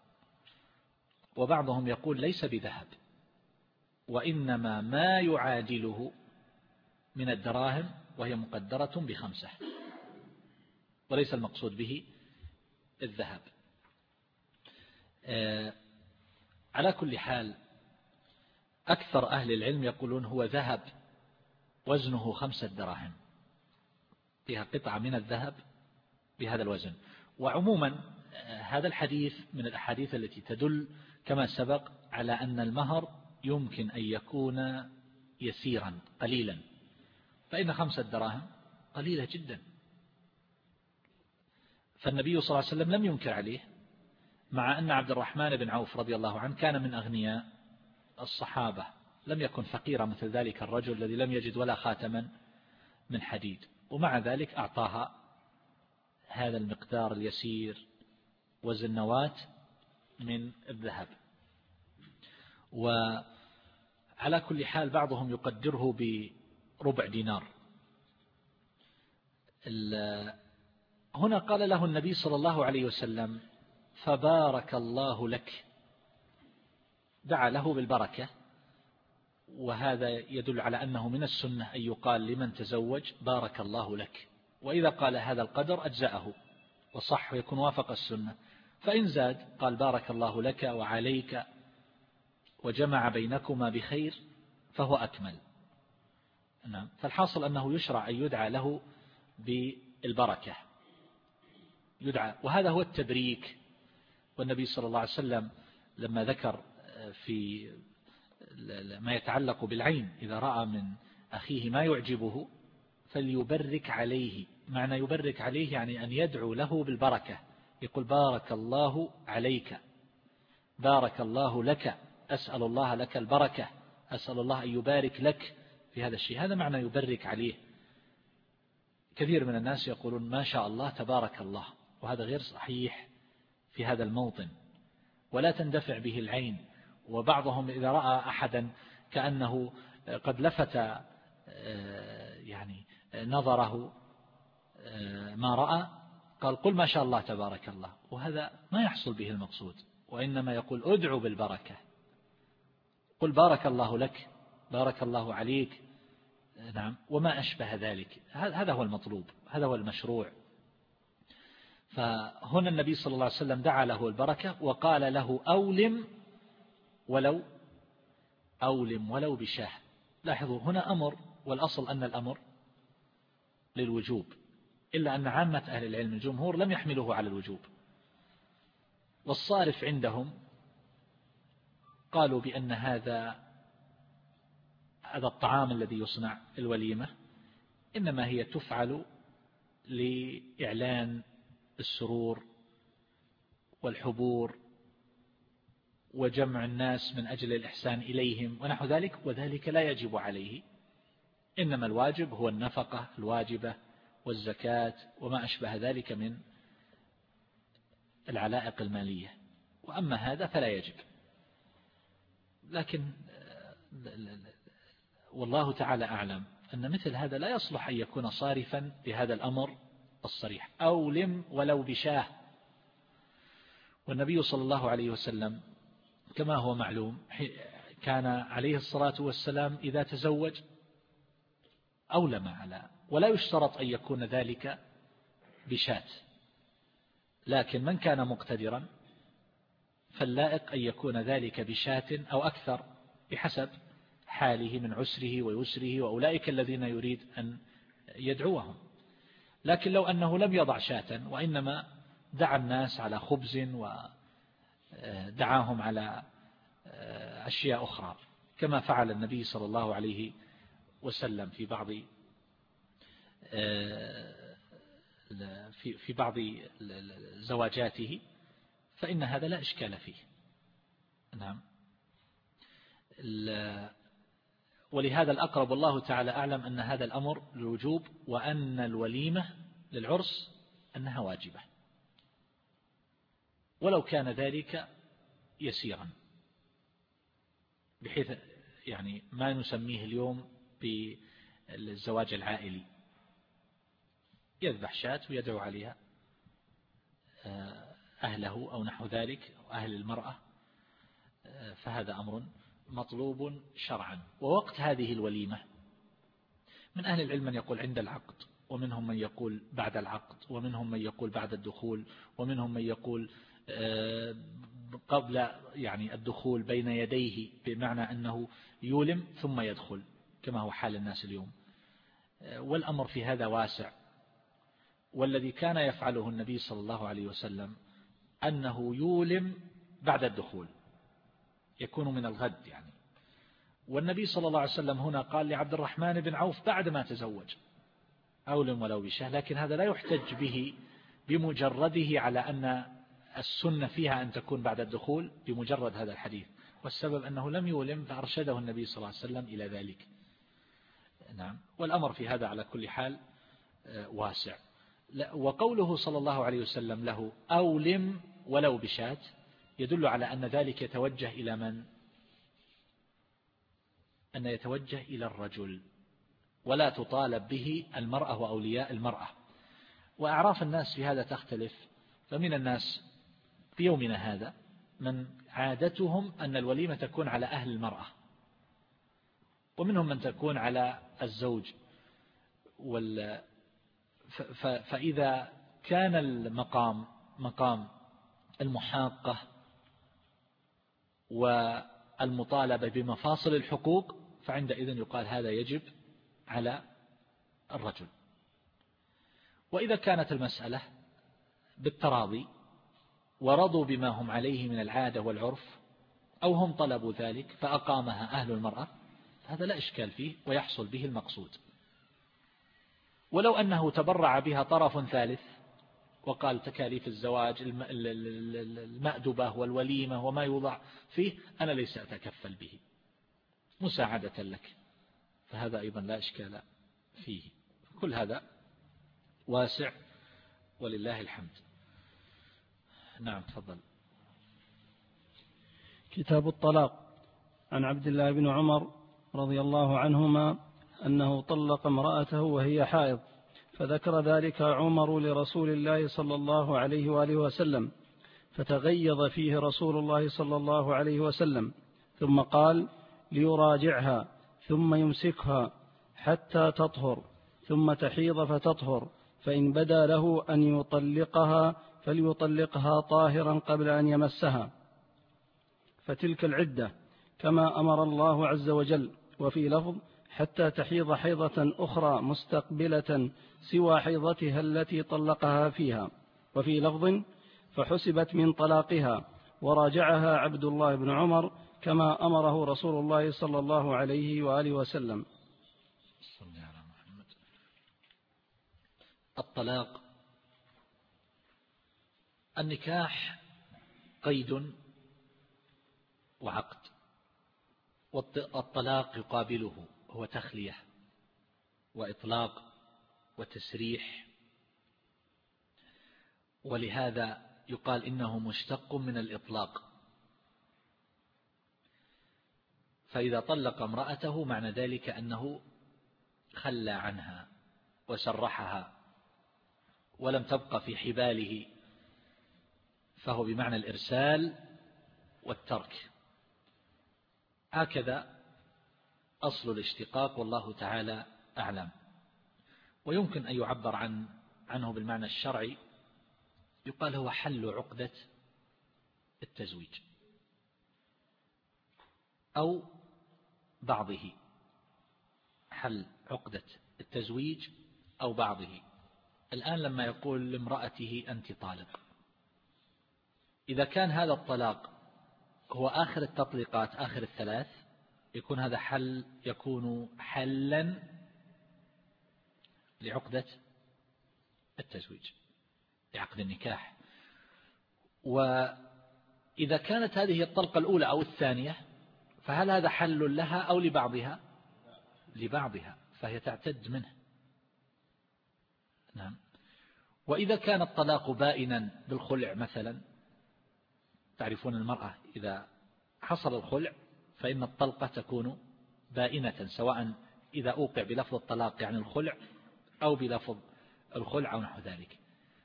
Speaker 2: وبعضهم يقول ليس بذهب، وإنما ما يعادله من الدراهم، وهي مقدرة بخمسة. وليس المقصود به الذهب. على كل حال أكثر أهل العلم يقولون هو ذهب وزنه خمسة دراهم، فيها قطعة من الذهب بهذا الوزن. وعموما هذا الحديث من الأحاديث التي تدل كما سبق على أن المهر يمكن أن يكون يسيرا قليلا، فإن خمسة دراهم قليلة جدا. فالنبي صلى الله عليه وسلم لم ينكر عليه، مع أن عبد الرحمن بن عوف رضي الله عنه كان من أغنياء الصحابة، لم يكن فقيرا مثل ذلك الرجل الذي لم يجد ولا خاتما من حديد، ومع ذلك أعطاها هذا المقدار اليسير وزن نواة من الذهب. وعلى كل حال بعضهم يقدره بربع دينار. هنا قال له النبي صلى الله عليه وسلم فبارك الله لك، دعا له بالبركة، وهذا يدل على أنه من السنة أن يقال لمن تزوج بارك الله لك، وإذا قال هذا القدر أجزأه وصح ويكون وافق السنة. فإن زاد قال بارك الله لك وعليك وجمع بينكما بخير فهو أكمل. نعم. فالحاصل أنه يشرع أن يدعى له بالبركة، يدعى، وهذا هو التبريك. والنبي صلى الله عليه وسلم لما ذكر في ما يتعلق بالعين إذا رأى من أخيه ما يعجبه فليبرك عليه، معنى يبرك عليه يعني أن يدعو له بالبركة، يقول بارك الله عليك، بارك الله لك، أسأل الله لك البركة، أسأل الله أن يبارك لك في هذا الشيء. هذا معنى يبرك عليه. كثير من الناس يقولون ما شاء الله تبارك الله، وهذا غير صحيح في هذا الموطن، ولا تندفع به العين. وبعضهم إذا رأى أحدا كأنه قد لفت يعني نظره ما رأى قال قل ما شاء الله تبارك الله، وهذا ما يحصل به المقصود، وإنما يقول ادعو بالبركة، قل بارك الله لك، بارك الله عليك، نعم، وما أشبه ذلك. هذا هو المطلوب، هذا هو المشروع. فهنا النبي صلى الله عليه وسلم دعا له البركة وقال له أولم ولو أولم ولو بشاه. لاحظوا هنا أمر، والأصل أن الأمر للوجوب، إلا أن عامة أهل العلم الجمهور لم يحملوه على الوجوب، والصارف عندهم قالوا بأن هذا هذا الطعام الذي يصنع الوليمة إنما هي تفعل لإعلان السرور والحبور وجمع الناس من أجل الإحسان إليهم ونحو ذلك، وذلك لا يجب عليه، إنما الواجب هو النفقة الواجبة والزكاة وما أشبه ذلك من العلائق المالية، وأما هذا فلا يجب. لكن والله تعالى أعلم أن مثل هذا لا يصلح أن يكون صارفا بهذا الأمر الصريح، أو لم ولو بشاه. والنبي صلى الله عليه وسلم كما هو معلوم كان عليه الصلاة والسلام إذا تزوج أولم على، ولا يشترط أن يكون ذلك بشاة، لكن من كان مقتدرا فاللائق أن يكون ذلك بشاة أو أكثر بحسب حاله من عسره ويسره وأولئك الذين يريد أن يدعوهم. لكن لو أنه لم يضع شاة وإنما دعا الناس على خبز ودعاهم على أشياء أخرى كما فعل النبي صلى الله عليه وسلم في بعض في في بعض زواجاته، فإن هذا لا إشكال فيه. نعم. ولهذا الأقرب والله تعالى أعلم أن هذا الأمر للوجوب، وأن الوليمة للعرس أنها واجبة، ولو كان ذلك يسيرا، بحيث يعني ما نسميه اليوم بالزواج العائلي، يذبح شاة ويدعو عليها أهله أو نحو ذلك وأهل المرأة، فهذا أمر مطلوب شرعا. ووقت هذه الوليمة من أهل العلم من يقول عند العقد، ومنهم من يقول بعد العقد، ومنهم من يقول بعد الدخول، ومنهم من يقول قبل يعني الدخول بين يديه، بمعنى أنه يولم ثم يدخل كما هو حال الناس اليوم. والأمر في هذا واسع، والذي كان يفعله النبي صلى الله عليه وسلم أنه يولم بعد الدخول، يكون من الغد يعني. والنبي صلى الله عليه وسلم هنا قال لعبد الرحمن بن عوف بعد ما تزوج أولم ولو بشاه، لكن هذا لا يحتج به بمجرده على أن السنة فيها أن تكون بعد الدخول بمجرد هذا الحديث، والسبب أنه لم يولم فأرشده النبي صلى الله عليه وسلم إلى ذلك. نعم. والأمر في هذا على كل حال واسع. وقوله صلى الله عليه وسلم له أولم ولو بشاة يدل على أن ذلك يتوجه إلى من؟ أن يتوجه إلى الرجل، ولا تطالب به المرأة وأولياء المرأة. وأعراف الناس في هذا تختلف، فمن الناس في يومنا هذا من عادتهم أن الوليمة تكون على أهل المرأة، ومنهم من تكون على الزوج. وال... ف... فإذا كان المقام مقام المحاقة والمطالبة بمفاصل الحقوق، فعندئذ يقال هذا يجب على الرجل. وإذا كانت المسألة بالتراضي ورضوا بما هم عليه من العادة والعرف، أو هم طلبوا ذلك فأقامها أهل المرأة، هذا لا إشكال فيه ويحصل به المقصود. ولو أنه تبرع بها طرف ثالث وقال تكاليف الزواج المأدبة والوليمة وما يوضع فيه أنا ليس أتكفل به مساعدة لك، فهذا أيضا لا إشكال فيه. كل هذا واسع ولله الحمد. نعم تفضل.
Speaker 1: كتاب الطلاق. عن عبد الله بن عمر رضي الله عنهما أنه طلق امرأته وهي حائض، فذكر ذلك عمر لرسول الله صلى الله عليه وآله وسلم، فتغيظ فيه رسول الله صلى الله عليه وسلم، ثم قال ليراجعها ثم يمسكها حتى تطهر ثم تحيض فتطهر، فإن بدا له أن يطلقها فليطلقها طاهرا قبل أن يمسها، فتلك العدة كما أمر الله عز وجل. وفي لفظ حتى تحيض حيضة أخرى مستقبلة سوى حيضتها التي طلقها فيها. وفي لفظ فحسبت من طلاقها، وراجعها عبد الله بن عمر كما أمره رسول الله صلى الله عليه وآله وسلم.
Speaker 2: الطلاق النكاح قيد وعقد، والطلاق يقابله هو تخلية وإطلاق وتسريح، ولهذا يقال إنه مشتق من الإطلاق. فإذا طلق امرأته معنى ذلك أنه خلى عنها وسرحها ولم تبقى في حباله، فهو بمعنى الإرسال والترك. هكذا أصل الاشتقاق والله تعالى أعلم. ويمكن أن يعبر عن عنه بالمعنى الشرعي، يقال هو حل عقدة التزويج أو بعضه، حل عقدة التزويج أو بعضه. الآن لما يقول لامرأته أنت طالق، إذا كان هذا الطلاق هو آخر التطليقات آخر الثلاث، يكون هذا حل يكون حلا لعقدة التزويج، لعقد النكاح. وإذا كانت هذه الطلقة الأولى أو الثانية، فهل هذا حل لها أو لبعضها؟ لبعضها، فهي تعتد منه. نعم. وإذا كان الطلاق بائنا بالخلع مثلا، تعرفون المرأة إذا حصل الخلع فإن الطلقة تكون بائنة، سواء إذا أوقع بلفظ الطلاق يعني الخلع أو بلفظ الخلع أو نحو ذلك،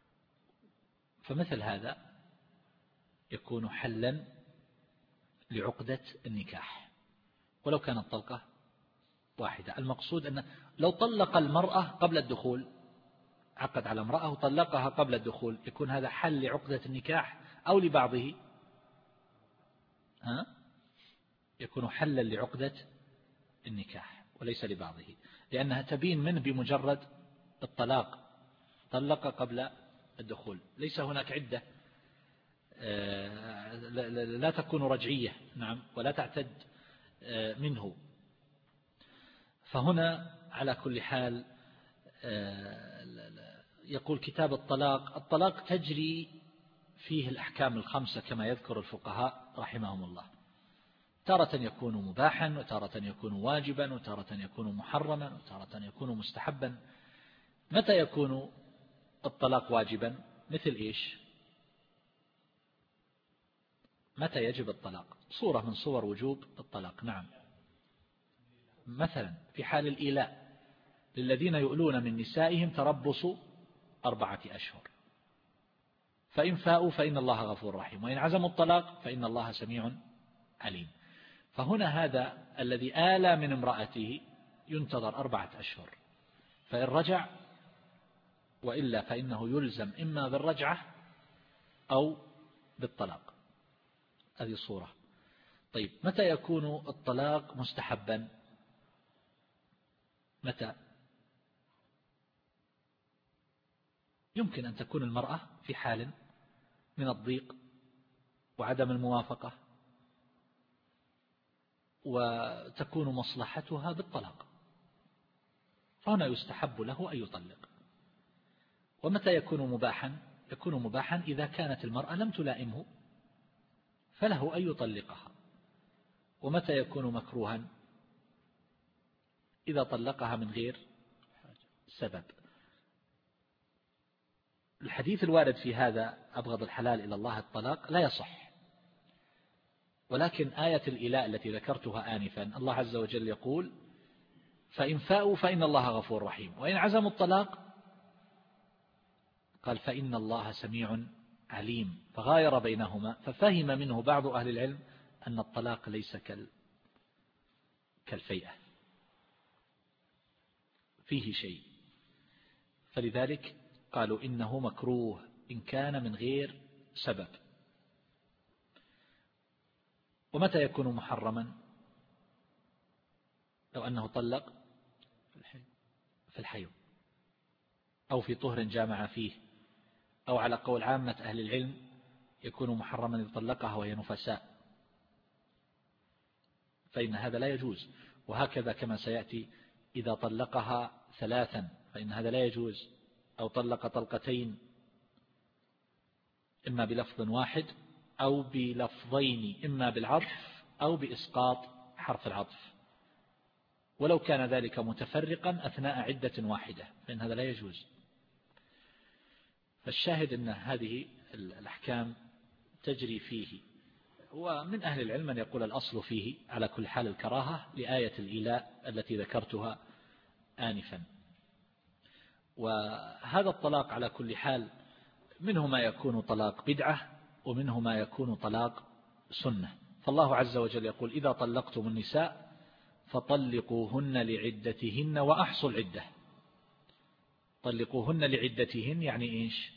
Speaker 2: فمثل هذا يكون حلا لعقدة النكاح ولو كانت طلقة واحدة. المقصود أن لو طلق المرأة قبل الدخول عقد على امرأة وطلقها قبل الدخول، يكون هذا حل لعقدة النكاح أو لبعضه؟ ها؟ يكون حلا لعقدة النكاح وليس لبعضه، لأنها تبين منه بمجرد الطلاق، طلق قبل الدخول، ليس هناك عدة لا تكون رجعية، نعم، ولا تعتد منه. فهنا على كل حال يقول كتاب الطلاق: الطلاق تجري فيه الأحكام الخمسة كما يذكر الفقهاء رحمهم الله، تارة يكون مباحا، وتارة يكون واجبا، وتارة يكون محرما، وتارة يكون مستحبا. متى يكون الطلاق واجبا؟ مثل إيش؟ متى يجب الطلاق؟ صورة من صور وجوب الطلاق، نعم، مثلا في حال الإيلاء: للذين يؤلون من نسائهم تربص أربعة أشهر، فإن فاءوا فإن الله غفور رحيم، وإن عزموا الطلاق فإن الله سميع عليم. فهنا هذا الذي آلى من امرأته ينتظر أربعة أشهر، فإن رجع وإلا فإنه يلزم إما بالرجعة أو بالطلاق. هذه صورة. طيب، متى يكون الطلاق مستحبا؟ متى؟ يمكن أن تكون المرأة في حال من الضيق وعدم الموافقة، وتكون مصلحتها بالطلاق، فهنا يستحب له أن يطلق. ومتى يكون مباحا؟ يكون مباحا إذا كانت المرأة لم تلائمه فله أن يطلقها. ومتى يكون مكروها؟ إذا طلقها من غير سبب. الحديث الوارد في هذا: أبغض الحلال إلى الله الطلاق، لا يصح، ولكن آية الإلاء التي ذكرتها آنفا الله عز وجل يقول: فإن فاءوا فإن الله غفور رحيم، وإن عزموا الطلاق قال فإن الله سميع عليم، فغاير بينهما، ففهم منه بعض أهل العلم أن الطلاق ليس كالفيئة، فيه شيء، فلذلك قالوا إنه مكروه إن كان من غير سبب. ومتى يكون محرما؟ لو أنه طلق في الحيض أو في طهر جامع فيه، أو على قول عامة أهل العلم يكون محرما إذا طلقها وهي نفساء، فإن هذا لا يجوز. وهكذا كما سيأتي إذا طلقها ثلاثا فإن هذا لا يجوز، أو طلق طلقتين إما بلفظ واحد أو بلفظين، إما بالعطف أو بإسقاط حرف العطف، ولو كان ذلك متفرقا أثناء عدة واحدة فإن هذا لا يجوز. فالشاهد أن هذه الأحكام تجري فيه. ومن أهل العلم من يقول الأصل فيه على كل حال الكراهة لآية الإيلاء التي ذكرتها آنفا. وهذا الطلاق على كل حال منه ما يكون طلاق بدعة ومنه ما يكون طلاق سنة. فالله عز وجل يقول: إذا طلقتم النساء فطلقوهن لعدتهن وأحصوا العدة. طلقوهن لعدتهن يعني إيش؟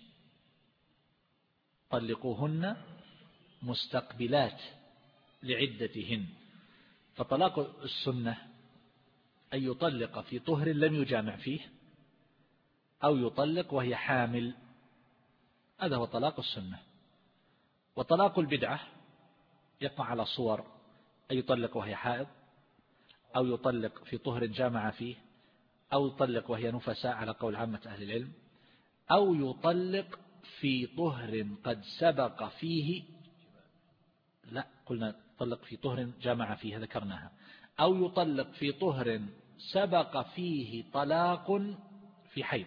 Speaker 2: طلقوهن مستقبلات لعدتهن. فطلاق السنة أن يطلق في طهر لم يجامع فيه، أو يطلق وهي حامل، هذا هو طلاق السنة. وطلاق البدعة يقع على صور: أن يطلق وهي حائض، أو يطلق في طهر جامع فيه، أو يطلق وهي نفساء على قول عامة أهل العلم، أو يطلق في طهر قد سبق فيه، لا قلنا طلق في طهر جامع فيه ذكرناها، أو يطلق في طهر سبق فيه طلاق في حيض.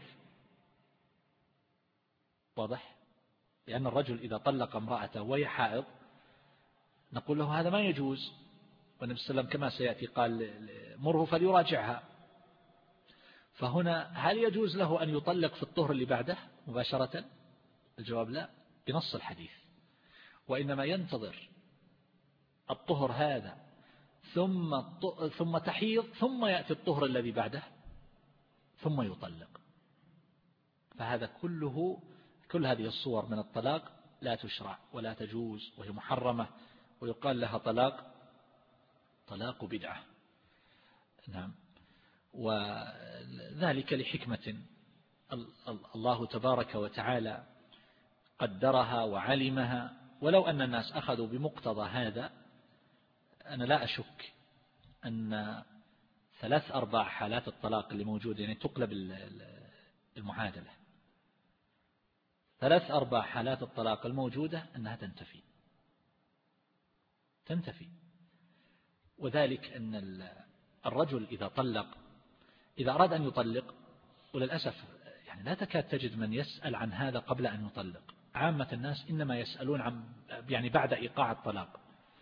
Speaker 2: واضح؟ لأن الرجل إذا طلق امرأته وهي حائض نقول له هذا ما يجوز، والنبي صلى الله عليه وسلم كما سيأتي قال: مره فليراجعها. فهنا هل يجوز له أن يطلق في الطهر اللي بعده مباشرة؟ الجواب لا، بنص الحديث. وإنما ينتظر الطهر هذا ثم ثم تحيض ثم يأتي الطهر الذي بعده ثم يطلق. فهذا كله كل هذه الصور من الطلاق لا تشرع ولا تجوز وهي محرمة، ويقال لها طلاق طلاق بدعة. نعم. وذلك لحكمة الله تبارك وتعالى قدرها وعلمها، ولو أن الناس أخذوا بمقتضى هذا أنا لا أشك أن ثلاث أرباع حالات الطلاق اللي موجودة يعني تقلب المعادلة. ثلاث أرباع حالات الطلاق الموجودة أنها تنتفي تنتفي وذلك أن الرجل إذا طلق إذا أراد أن يطلق، وللأسف يعني لا تكاد تجد من يسأل عن هذا قبل أن يطلق، عامة الناس إنما يسألون عن يعني بعد إيقاع الطلاق.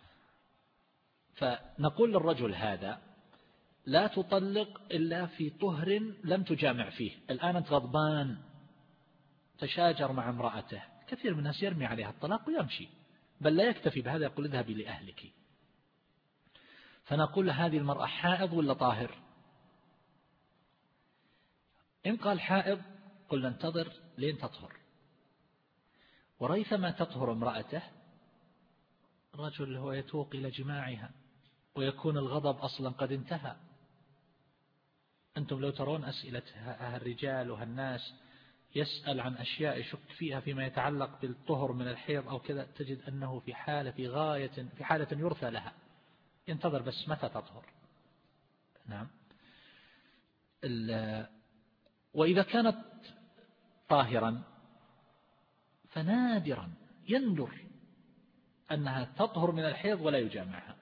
Speaker 2: فنقول للرجل هذا لا تطلق إلا في طهر لم تجامع فيه. الآن أنت غضبان تشاجر مع امرأته، كثير من الناس يرمي عليها الطلاق ويمشي، بل لا يكتفي بهذا، يقول اذهبي لأهلك. فنقول هذه المرأة حائض ولا طاهر؟ إن قال حائض قلنا انتظر لين تطهر، وريثما تطهر امرأته الرجل هو يتوق إلى جماعها ويكون الغضب أصلا قد انتهى. أنتم لو ترون أسئلة هالرجال وهالناس يسأل عن أشياء يشك فيها فيما يتعلق بالطهر من الحيض أو كذا، تجد أنه في حالة في غاية في حالة يرثى لها، ينتظر بس متى تطهر. نعم. وإذا كانت طاهرا فنادرا يندر أنها تطهر من الحيض ولا يجامعها،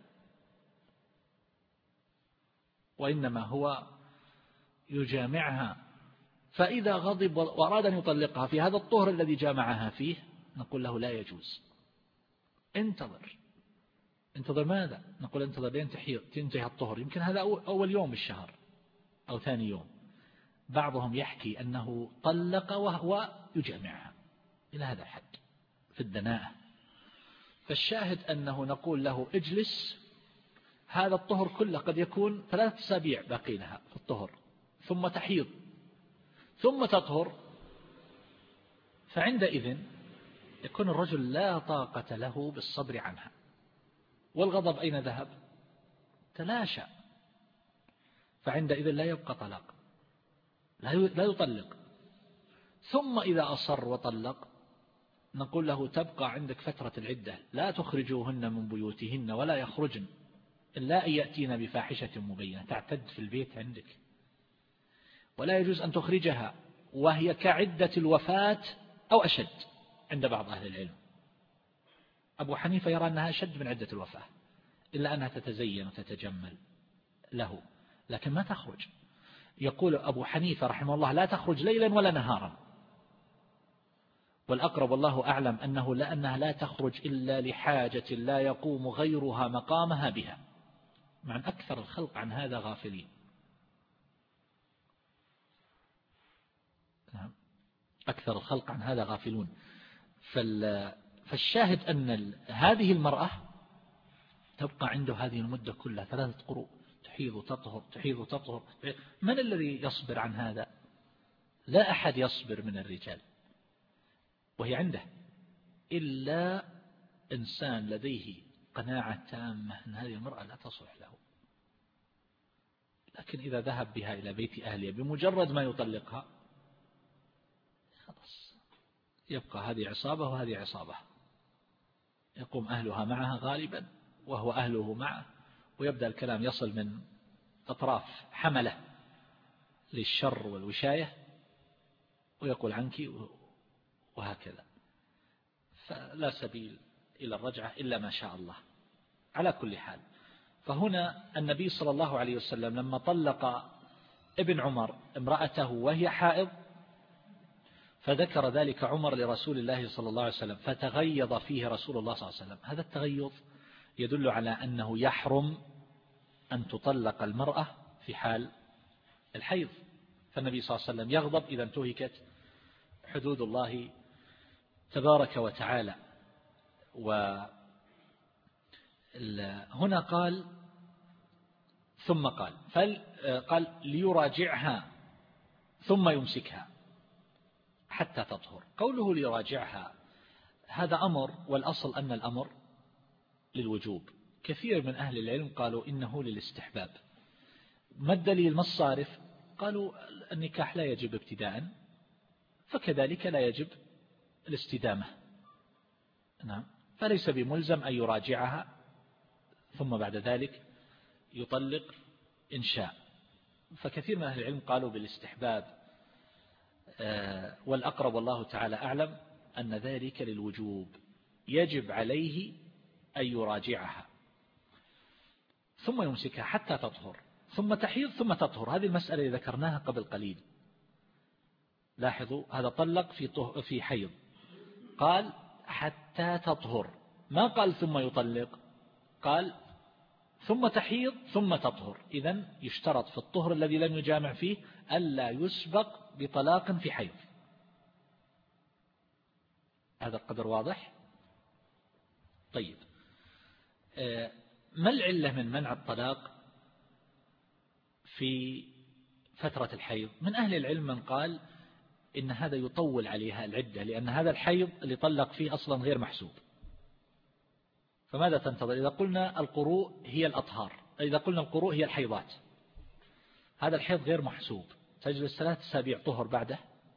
Speaker 2: وإنما هو يجامعها. فإذا غضب وأراد أن يطلقها في هذا الطهر الذي جامعها فيه نقول له لا يجوز، انتظر. انتظر ماذا؟ نقول انتظر لين تحيض تنتهي الطهر، يمكن هذا أول يوم الشهر أو ثاني يوم. بعضهم يحكي أنه طلق وهو يجامعها إلى هذا الحد في الدناءة. فالشاهد أنه نقول له اجلس، هذا الطهر كله قد يكون ثلاثة أسابيع باقي لها في الطهر، ثم تحيض ثم تطهر، فعندئذ يكون الرجل لا طاقة له بالصبر عنها، والغضب أين ذهب؟ تلاشى. فعندئذ لا يبقى طلاق، لا يطلق. ثم إذا أصر وطلق نقول له تبقى عندك فترة العدة، لا تخرجوهن من بيوتهن ولا يخرجن إلا أن يأتين بفاحشة مبينة، تعتد في البيت عندك، ولا يجوز أن تخرجها وهي كعدة الوفاة أو أشد عند بعض أهل العلم. أبو حنيفة يرى أنها أشد من عدة الوفاة، إلا أنها تتزين وتتجمل له، لكن ما تخرج. يقول أبو حنيفة رحمه الله لا تخرج ليلا ولا نهارا، والأقرب والله أعلم أنه لأنها لا تخرج إلا لحاجة لا يقوم غيرها مقامها بها، مع أن أكثر الخلق عن هذا غافلين. أكثر الخلق عن هذا غافلون. فالشاهد أن هذه المرأة تبقى عنده هذه المدة كلها ثلاثة قروء، تحيض وتطهر تحيض وتطهر. من الذي يصبر عن هذا؟ لا أحد يصبر من الرجال وهي عنده، إلا إنسان لديه قناعة تامة أن هذه المرأة لا تصلح له. لكن إذا ذهب بها إلى بيت أهلها بمجرد ما يطلقها خلاص يبقى هذه عصابة وهذه عصابة، يقوم أهلها معها غالبا وهو أهله معه، ويبدأ الكلام يصل من أطراف حملة للشر والوشاية، ويقول عنك وهكذا. فلا سبيل إلى الرجعة إلا ما شاء الله. على كل حال، فهنا النبي صلى الله عليه وسلم لما طلق ابن عمر امرأته وهي حائض فذكر ذلك عمر لرسول الله صلى الله عليه وسلم، فتغيظ فيه رسول الله صلى الله عليه وسلم. هذا التغيظ يدل على أنه يحرم أن تطلق المرأة في حال الحيض، فالنبي صلى الله عليه وسلم يغضب إذا انتهكت حدود الله تبارك وتعالى. وهنا قال ثم قال قال ليراجعها ثم يمسكها. حتى تطهر. قوله ليراجعها هذا أمر، والأصل أن الأمر للوجوب. كثير من أهل العلم قالوا إنه للاستحباب. ما الدليل؟ ما الصارف؟ قالوا النكاح لا يجب ابتداء، فكذلك لا يجب الاستدامة. نعم، فليس بملزم أن يراجعها ثم بعد ذلك يطلق إن شاء. فكثير من أهل العلم قالوا بالاستحباب، والأقرب والله تعالى أعلم أن ذلك للوجوب، يجب عليه أن يراجعها ثم يمسكها حتى تطهر، ثم تحيض ثم تطهر. هذه المسألة اللي ذكرناها قبل قليل. لاحظوا، هذا طلق في في حيض، قال حتى تطهر، ما قال ثم يطلق، قال ثم تحيض ثم تطهر. إذن يشترط في الطهر الذي لم يجامع فيه ألا يسبق بطلاق في حيض. هذا القدر واضح؟ طيب، ما العلة من منع الطلاق في فترة الحيض؟ من أهل العلم من قال إن هذا يطول عليها العدة، لأن هذا الحيض اللي طلق فيه أصلا غير محسوب. فماذا تنتظر؟ إذا قلنا القروء هي الأطهار، إذا قلنا القروء هي الحيضات، هذا الحيض غير محسوب، تجلس ثلاث أسابيع طهر بعده،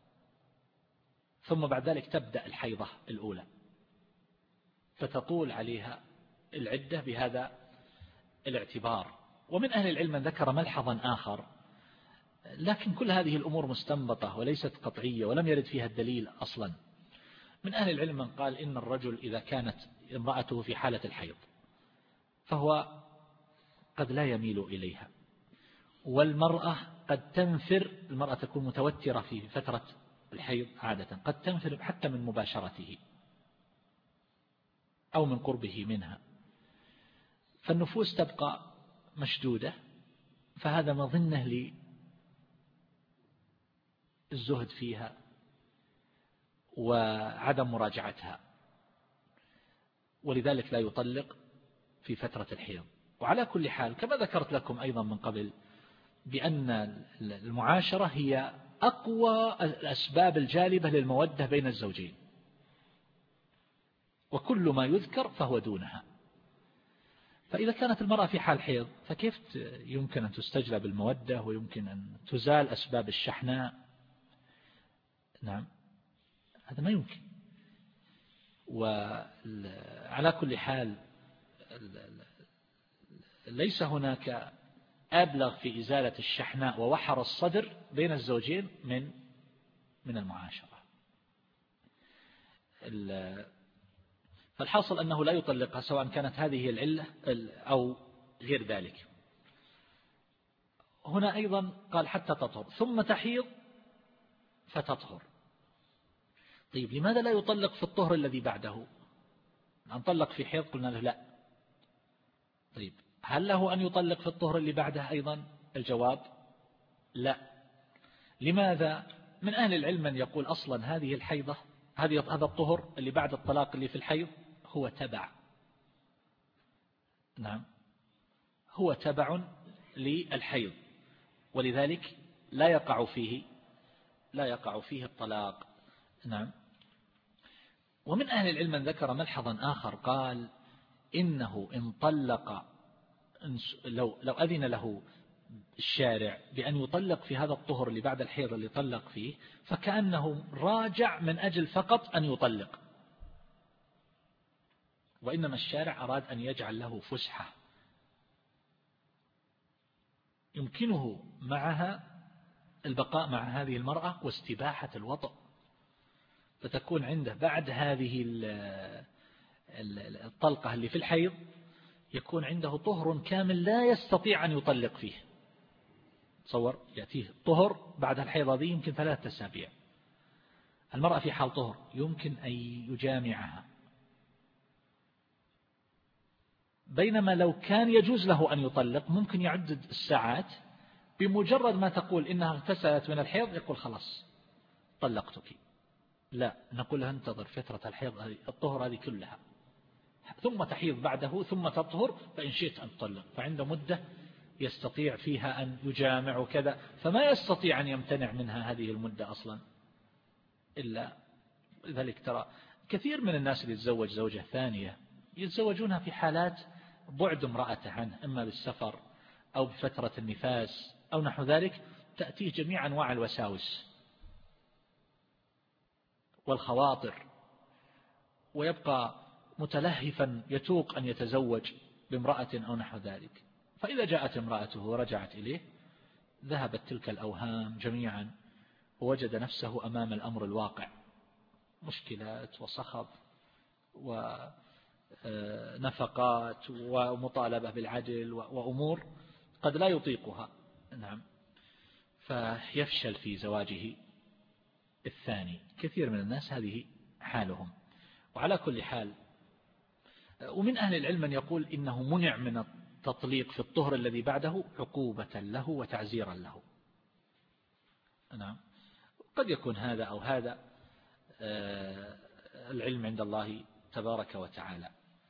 Speaker 2: ثم بعد ذلك تبدأ الحيضة الأولى، فتطول عليها العدة بهذا الاعتبار. ومن أهل العلم من ذكر ملحظا آخر، لكن كل هذه الأمور مستنبطة وليست قطعية ولم يرد فيها الدليل أصلا. من أهل العلم من قال إن الرجل إذا كانت امرأته في حالة الحيض فهو قد لا يميل إليها، والمرأة قد تنفر، المرأة تكون متوترة في فترة الحيض عادة، قد تنفر حتى من مباشرته أو من قربه منها، فالنفوس تبقى مشدودة، فهذا مظنة للزهد فيها وعدم مراجعتها، ولذلك لا يطلق في فترة الحيض. وعلى كل حال كما ذكرت لكم أيضا من قبل بأن المعاشرة هي أقوى الأسباب الجالبة للمودة بين الزوجين، وكل ما يذكر فهو دونها. فإذا كانت المرأة في حال حيض فكيف يمكن أن تستجلب المودة ويمكن أن تزال أسباب الشحناء؟ نعم، هذا ما يمكن. وعلى كل حال ليس هناك أبلغ في إزالة الشحناء ووحر الصدر بين الزوجين من من المعاشرة. فالحاصل أنه لا يطلقها سواء كانت هذه العلة أو غير ذلك. هنا أيضا قال حتى تطهر ثم تحيض فتطهر. طيب، لماذا لا يطلق في الطهر الذي بعده؟ أن طلق في حيض قلنا له لا. طيب، هل له أن يطلق في الطهر اللي بعده أيضا؟ الجواب لا. لماذا؟ من أهل العلم من يقول أصلا هذه الحيضة، هذه هذا الطهر اللي بعد الطلاق اللي في الحيض هو تبع، نعم، هو تبع للحيض، ولذلك لا يقع فيه لا يقع فيه الطلاق. نعم. ومن أهل العلم من ذكر ملحظا آخر، قال إنه إن طلق، لو لو أذن له الشارع بأن يطلق في هذا الطهر اللي بعد الحيض اللي طلق فيه، فكأنه راجع من أجل فقط أن يطلق، وإنما الشارع أراد أن يجعل له فسحة يمكنه معها البقاء مع هذه المرأة واستباحة الوطأ، فتكون عنده بعد هذه الطلقة اللي في الحيض يكون عنده طهر كامل لا يستطيع أن يطلق فيه. تصور يأتيه طهر بعد الحيض هذه يمكن ثلاثة أسابيع، المرأة في حال طهر يمكن أن يجامعها، بينما لو كان يجوز له أن يطلق ممكن يعدد الساعات، بمجرد ما تقول إنها اغتسلت من الحيض يقول خلاص طلقتك. لا، نقول لها انتظر فترة الحيض الطهر هذه كلها، ثم تحيض بعده ثم تطهر، فإن شئت أن تطلق، فعنده مدة يستطيع فيها أن يجامع وكذا، فما يستطيع أن يمتنع منها هذه المدة أصلا. إلا ذلك. ترى كثير من الناس اللي يتزوج زوجة ثانية يتزوجونها في حالات بعد امرأته عنه، إما بالسفر أو بفترة النفاس أو نحو ذلك، تأتيه جميع أنواع الوساوس والخواطر، ويبقى متلهفا يتوق أن يتزوج بامرأة أو نحو ذلك. فإذا جاءت امرأته ورجعت إليه ذهبت تلك الأوهام جميعا، ووجد نفسه أمام الأمر الواقع، مشكلات وصخب ونفقات ومطالبة بالعدل وأمور قد لا يطيقها. نعم. فيفشل في زواجه الثاني. كثير من الناس هذه حالهم. وعلى كل حال، ومن أهل العلم من يقول إنه منع من التطليق في الطهر الذي بعده عقوبة له وتعزيرا له. نعم. قد يكون هذا أو هذا، العلم عند الله تبارك وتعالى.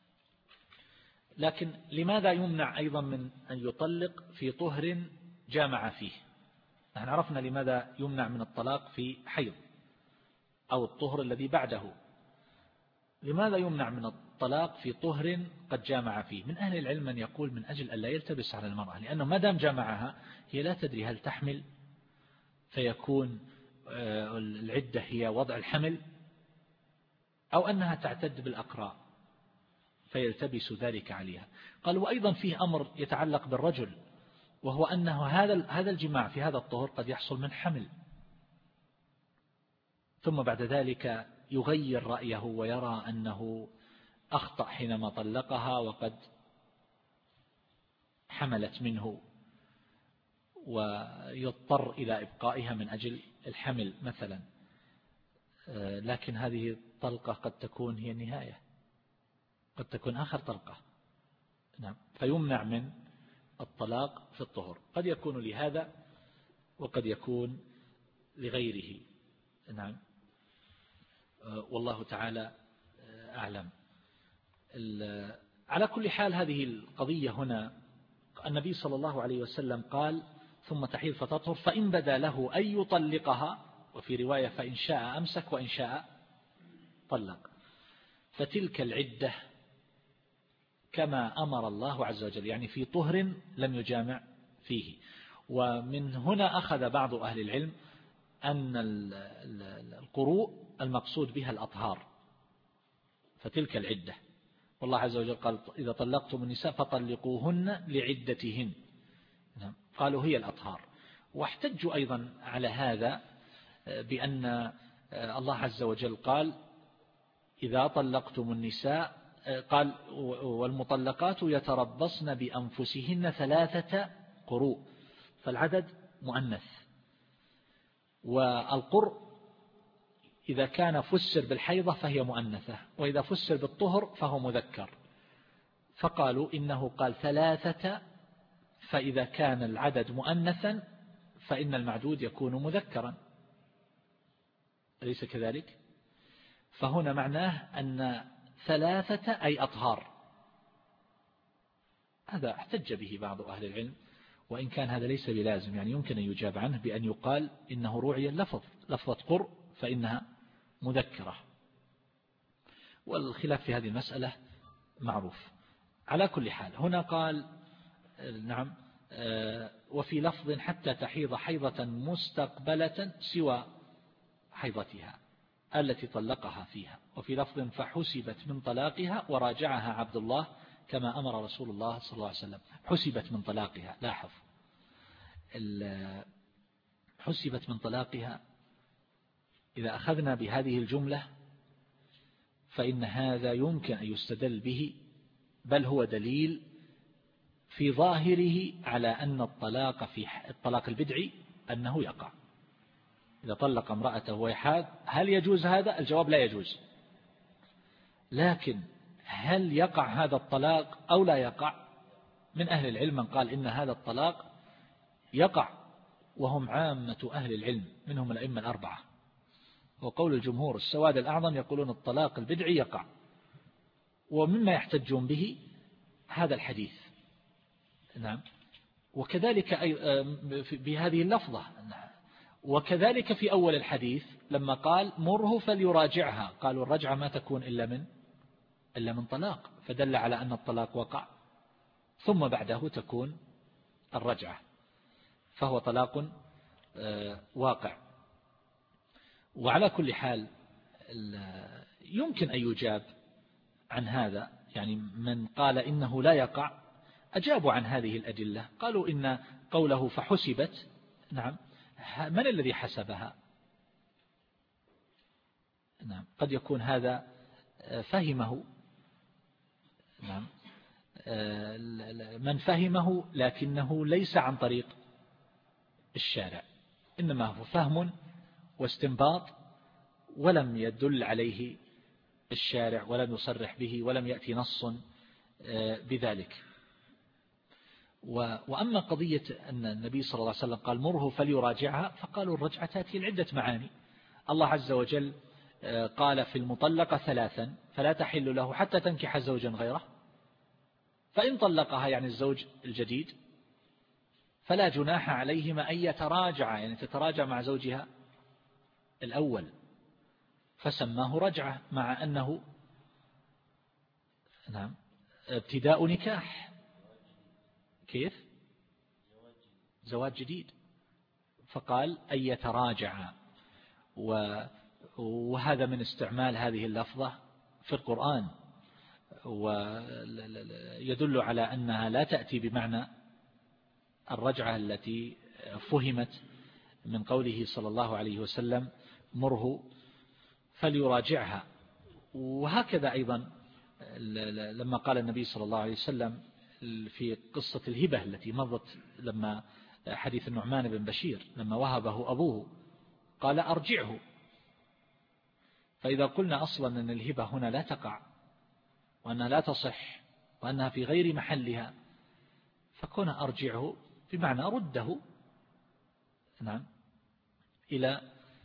Speaker 2: لكن لماذا يمنع أيضا من أن يطلق في طهر جامع فيه؟ نحن عرفنا لماذا يمنع من الطلاق في حيض أو الطهر الذي بعده. لماذا يمنع من الطلاق في طهر قد جامع فيه؟ من أهل العلم من يقول من أجل أن لا يلتبس على المرأة، لأنه ما دام جامعها هي لا تدري هل تحمل فيكون العدة هي وضع الحمل أو أنها تعتد بالأقراء فيلتبس ذلك عليها. قال وأيضا فيه أمر يتعلق بالرجل، وهو أنه هذا هذا الجماع في هذا الطهر قد يحصل من حمل، ثم بعد ذلك يغير رأيه ويرى أنه أخطأ حينما طلقها وقد حملت منه، ويضطر إلى إبقائها من أجل الحمل مثلا. لكن هذه الطلقة قد تكون هي النهاية، قد تكون آخر طلقة. نعم. فيمنع من الطلاق في الطهر، قد يكون لهذا وقد يكون لغيره. نعم. والله تعالى أعلم. على كل حال هذه القضية هنا النبي صلى الله عليه وسلم قال ثم تحيض فتطهر، فإن بدا له أن يطلقها، وفي رواية فإن شاء أمسك وإن شاء طلق، فتلك العدة كما أمر الله عز وجل، يعني في طهر لم يجامع فيه. ومن هنا أخذ بعض أهل العلم أن القروء المقصود بها الأطهار، فتلك العدة. والله عز وجل قال إذا طلقتم النساء فطلقوهن لعدتهن، قالوا هي الأطهار. واحتجوا أيضا على هذا بأن الله عز وجل قال إذا طلقتم النساء، قال والمطلقات يتربصن بأنفسهن ثلاثة قروء، فالعدد مؤنث. والقرء إذا كان فسر بالحيضة فهي مؤنثة، وإذا فسر بالطهر فهو مذكر. فقالوا إنه قال ثلاثة، فإذا كان العدد مؤنثا فإن المعدود يكون مذكرا، أليس كذلك؟ فهنا معناه أن ثلاثة أي أطهار. هذا احتج به بعض أهل العلم، وإن كان هذا ليس بلازم، يعني يمكن أن يجاب عنه بأن يقال إنه روعي اللفظ، لفظة قر فإنها مذكرة. والخلاف في هذه المسألة معروف. على كل حال هنا قال نعم وفي لفظ حتى تحيض حيضة مستقبلة سوى حيضتها التي طلقها فيها، وفي لفظ فحسبت من طلاقها وراجعها عبد الله كما أمر رسول الله صلى الله عليه وسلم. حسبت من طلاقها، لاحظ حسبت من طلاقها. إذا أخذنا بهذه الجملة فإن هذا يمكن أن يستدل به، بل هو دليل في ظاهره على أن الطلاق في الطلاق البدعي أنه يقع. إذا طلق امرأته وهي حاد هل يجوز هذا؟ الجواب لا يجوز. لكن هل يقع هذا الطلاق أو لا يقع؟ من أهل العلم من قال إن هذا الطلاق يقع، وهم عامة أهل العلم منهم الأئمة الأربعة، وقول الجمهور السواد الأعظم يقولون الطلاق البدعي يقع. ومما يحتجون به هذا الحديث. نعم. وكذلك بهذه اللفظة وكذلك في أول الحديث لما قال مره فليراجعها، قالوا الرجعة ما تكون إلا من إلا من طلاق، فدل على أن الطلاق وقع ثم بعده تكون الرجعة، فهو طلاق واقع. وعلى كل حال يمكن أن يجاب عن هذا، يعني من قال إنه لا يقع أجابوا عن هذه الأدلة، قالوا إن قوله فحسبت، نعم، من الذي حسبها؟ نعم، قد يكون هذا فهمه، نعم، من فهمه لكنه ليس عن طريق الشارع، إنما هو فهم واستنباط ولم يدل عليه الشارع ولم يصرح به ولم يأتي نص بذلك. وأما قضية أن النبي صلى الله عليه وسلم قال مره فليراجعها، فقالوا الرجعة تأتي لعدة معاني. الله عز وجل قال في المطلقة ثلاثا فلا تحل له حتى تنكح زوجا غيره، فإن طلقها يعني الزوج الجديد فلا جناح عليهما أن يتراجعا، يعني تتراجع مع زوجها الأول، فسماه رجعة مع أنه نعم ابتداء نكاح. كيف؟ زواج جديد، فقال أن يتراجع، وهذا من استعمال هذه اللفظة في القرآن، ويدل على أنها لا تأتي بمعنى الرجعة التي فهمت من قوله صلى الله عليه وسلم مره فليراجعها. وهكذا أيضا لما قال النبي صلى الله عليه وسلم في قصة الهبة التي مضت، لما حديث النعمان بن بشير لما وهبه أبوه قال أرجعه، فإذا قلنا أصلا أن الهبة هنا لا تقع وأنها لا تصح وأنها في غير محلها، فكون أرجعه بمعنى رده، نعم، إلى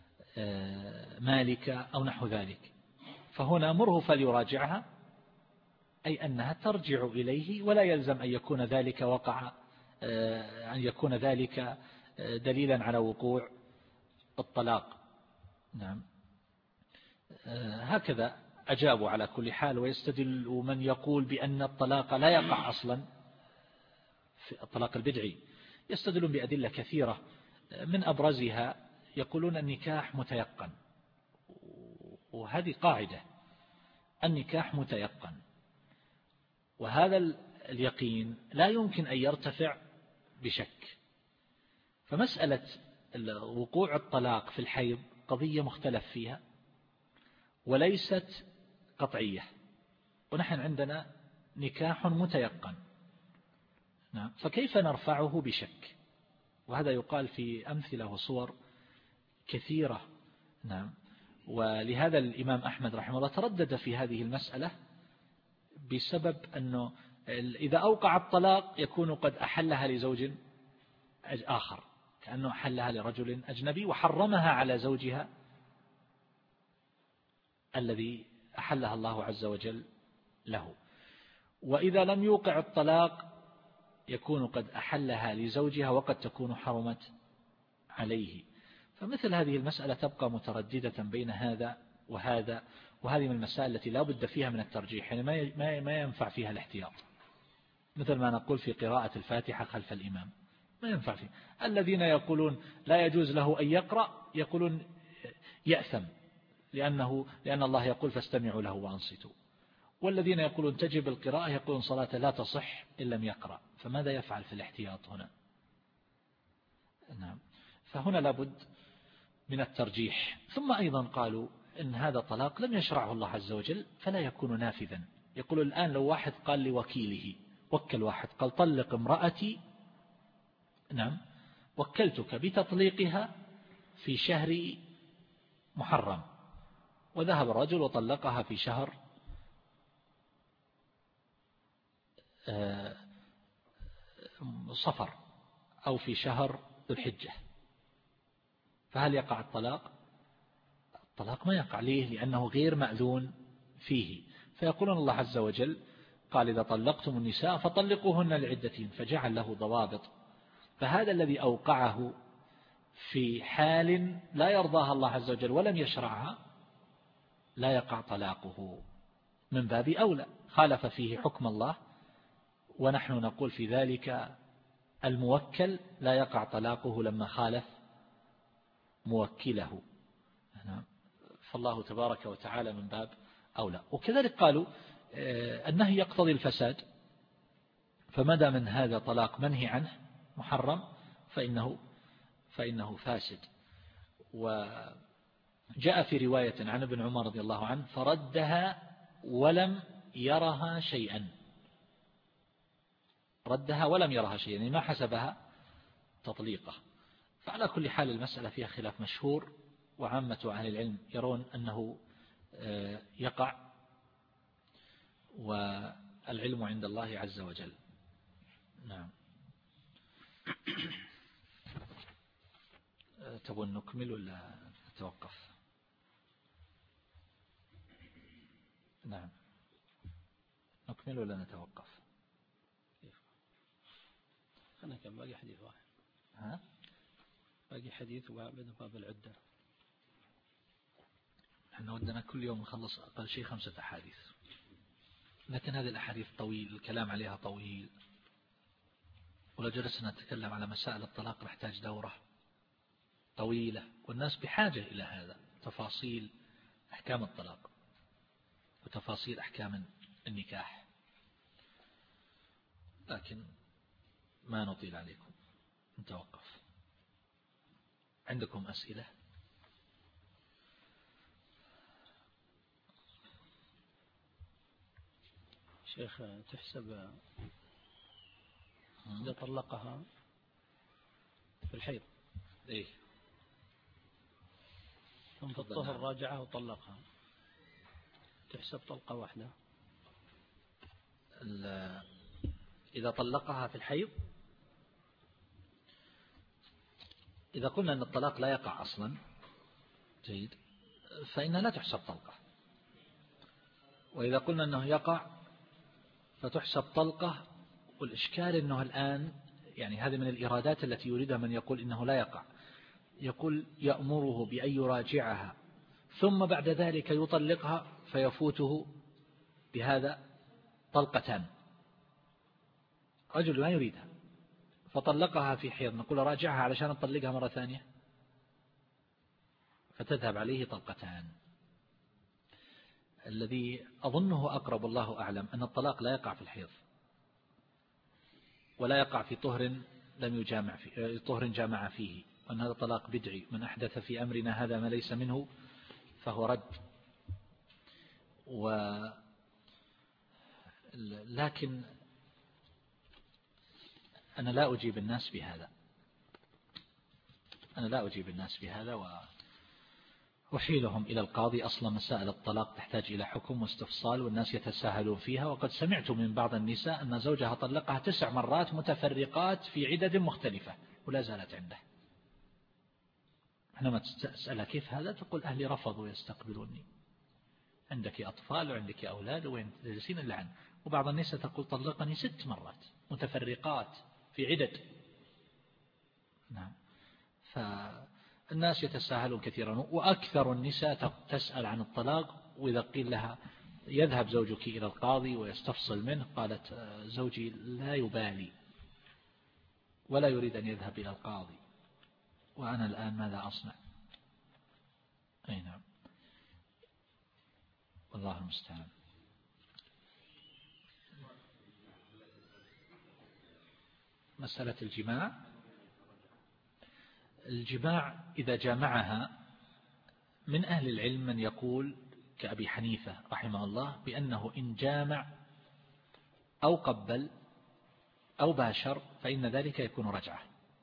Speaker 2: مالك أو نحو ذلك. فهنا مره فليراجعها أي أنها ترجع إليه، ولا يلزم أن يكون ذلك وقع أن يكون ذلك دليلا على وقوع الطلاق. نعم، هكذا أجابوا على كل حال. ويستدل من يقول بأن الطلاق لا يقع أصلا في الطلاق البدعي، يستدلون بأدلة كثيرة، من أبرزها يقولون النكاح متيقن، وهذه قاعدة، النكاح متيقن، وهذا اليقين لا يمكن أن يرتفع بشك. فمسألة وقوع الطلاق في الحيض قضية مختلف فيها وليست قطعية، ونحن عندنا نكاح متيقن، نعم، فكيف نرفعه بشك؟ وهذا يقال في أمثلة وصور كثيرة، نعم. ولهذا الإمام أحمد رحمه الله تردد في هذه المسألة بسبب أنه إذا أوقع الطلاق يكون قد أحلها لزوج آخر، كأنه أحلها لرجل أجنبي وحرمها على زوجها الذي أحلها الله عز وجل له. وإذا لم يوقع الطلاق يكون قد أحلها لزوجها وقد تكون حرمت عليه. فمثل هذه المسألة تبقى مترددة بين هذا وهذا، وهذه من المسائل التي لا بد فيها من الترجيح، يعني ما ينفع فيها الاحتياط، مثل ما نقول في قراءة الفاتحة خلف الإمام، ما ينفع فيه. الذين يقولون لا يجوز له أن يقرأ يقولون يأثم، لأنه لأن الله يقول فاستمعوا له وأنصتوا، والذين يقولون تجب القراءة يقولون صلاة لا تصح إن لم يقرأ. فماذا يفعل في الاحتياط هنا؟ نعم، فهنا لابد من الترجيح. ثم أيضا قالوا إن هذا طلاق لم يشرعه الله عز وجل فلا يكون نافذا. يقول الآن لو واحد قال لوكيله، وكل واحد قال طلق امرأتي، نعم، وكلتك بتطليقها في شهر محرم، وذهب الرجل وطلقها في شهر صفر أو في شهر ذو الحجة، فهل يقع الطلاق؟ الطلاق ما يقع. ليه؟ لأنه غير مأذون فيه. فيقولون الله عز وجل قال إذا طلقتم النساء فطلقوهن لعدتهن، فجعل له ضوابط. فهذا الذي أوقعه في حال لا يرضاها الله عز وجل ولم يشرعها لا يقع طلاقه من باب أولى، خالف فيه حكم الله، ونحن نقول في ذلك الموكل لا يقع طلاقه لما خالف موكله، فالله تبارك وتعالى من باب أولى. وكذلك قالوا النهي يقتضي الفساد، فما دام من هذا طلاق منهي عنه محرم فإنه فإنه فاسد. وجاء في رواية عن ابن عمر رضي الله عنه فردها ولم يرها شيئا، ردها ولم يرها شيئا، يعني ما حسبها تطليقه. فعلى كل حال المسألة فيها خلاف مشهور، وعامة أهل العلم يرون أنه يقع، والعلم عند الله عز وجل. نعم. تبون نكمل ولا نتوقف؟ نعم، نكمل ولا نتوقف؟
Speaker 1: أنا كان باقي حديث واحد.
Speaker 2: ها؟
Speaker 1: باقي حديث وبعد باب العدة.
Speaker 2: احنا ودنا كل يوم نخلص أقل شيء خمسة أحاديث، لكن هذه الأحاديث طويل، الكلام عليها طويل، ولو جلسنا نتكلم على مسائل الطلاق نحتاج دورة طويلة، والناس بحاجة إلى هذا، تفاصيل أحكام الطلاق وتفاصيل أحكام النكاح، لكن ما نطيل عليكم، نتوقف. عندكم أسئلة؟
Speaker 1: شيخ، تحسب إذا طلقها في الحيض
Speaker 2: إيه؟
Speaker 1: ثم في الطهر راجعها وطلقها، تحسب طلقة واحدة؟
Speaker 2: إذا طلقها في الحيض، إذا قلنا أن الطلاق لا يقع أصلا جيد فإنها لا تحسب طلقة، وإذا قلنا أنه يقع فتحسب طلقة. والإشكال أنه الآن يعني هذه من الإرادات التي يريدها من يقول إنه لا يقع، يقول يأمره بأن يراجعها ثم بعد ذلك يطلقها فيفوته بهذا طلقتان. رجل ما يريدها فطلقها في حيض، نقول راجعها علشان نطلقها مرة ثانية، فتذهب عليه طلقتان. الذي أظنه أقرب الله أعلم أن الطلاق لا يقع في الحيض، ولا يقع في طهر لم يجامع فيه، طهر جامع فيه، وأن هذا طلاق بدعي، من أحدث في أمرنا هذا ما ليس منه فهو رد. و لكن أنا لا أجيب الناس بهذا، أنا لا أجيب الناس بهذا وأحيلهم إلى القاضي. أصلا مسائل الطلاق تحتاج إلى حكم واستفصال، والناس يتساهلون فيها. وقد سمعت من بعض النساء أن زوجها طلقها تسع مرات متفرقات في عدد مختلفة ولا زالت عنده. حينما تسألها كيف هذا تقول أهلي رفضوا يستقبلوني، عندك أطفال وعندك أولاد وين تجلسين اللعن. وبعض النساء تقول طلقني ست مرات متفرقات في عدد. نعم. فالناس يتساهلون كثيرا، وأكثر النساء تسأل عن الطلاق، وإذا قيل لها يذهب زوجك إلى القاضي ويستفصل منه قالت زوجي لا يبالي ولا يريد أن يذهب إلى القاضي، وأنا الآن ماذا أصنع؟ أي نعم، والله المستعان. مسألة الجماع، الجماع إذا جامعها من أهل العلم من يقول كأبي حنيفة رحمه الله بأنه إن جامع أو قبل أو باشر فإن ذلك يكون رجعة.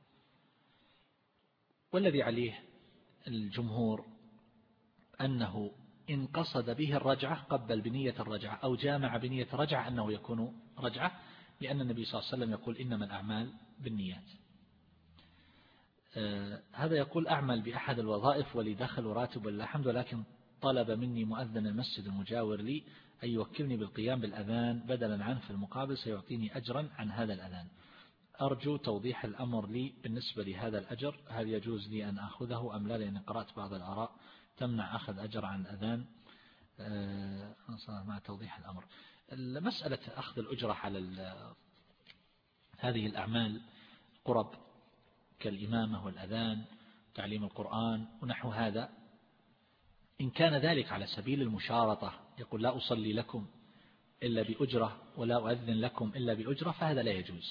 Speaker 2: والذي عليه الجمهور أنه إن قصد به الرجعة قبل بنية الرجعة أو جامع بنية رجعة أنه يكون رجعة، لأن النبي صلى الله عليه وسلم يقول إنما الأعمال بالنيات. آه هذا يقول أعمل بأحد الوظائف ولي دخل وراتب ولله الحمد، ولكن طلب مني مؤذن المسجد المجاور لي أن يوكلني بالقيام بالأذان بدلا عنه، في المقابل سيعطيني أجرا عن هذا الأذان. أرجو توضيح الأمر لي بالنسبة لهذا الأجر، هل يجوز لي أن أخذه أم لا، لأن قرأت بعض الآراء تمنع أخذ أجر عن الأذان مع توضيح الأمر. مسألة أخذ الأجرة على هذه الأعمال قرب كالإمامة والأذان تعليم القرآن ونحو هذا، إن كان ذلك على سبيل المشارطة، يقول لا أصلي لكم إلا بأجرة ولا أؤذن لكم إلا بأجرة، فهذا لا يجوز.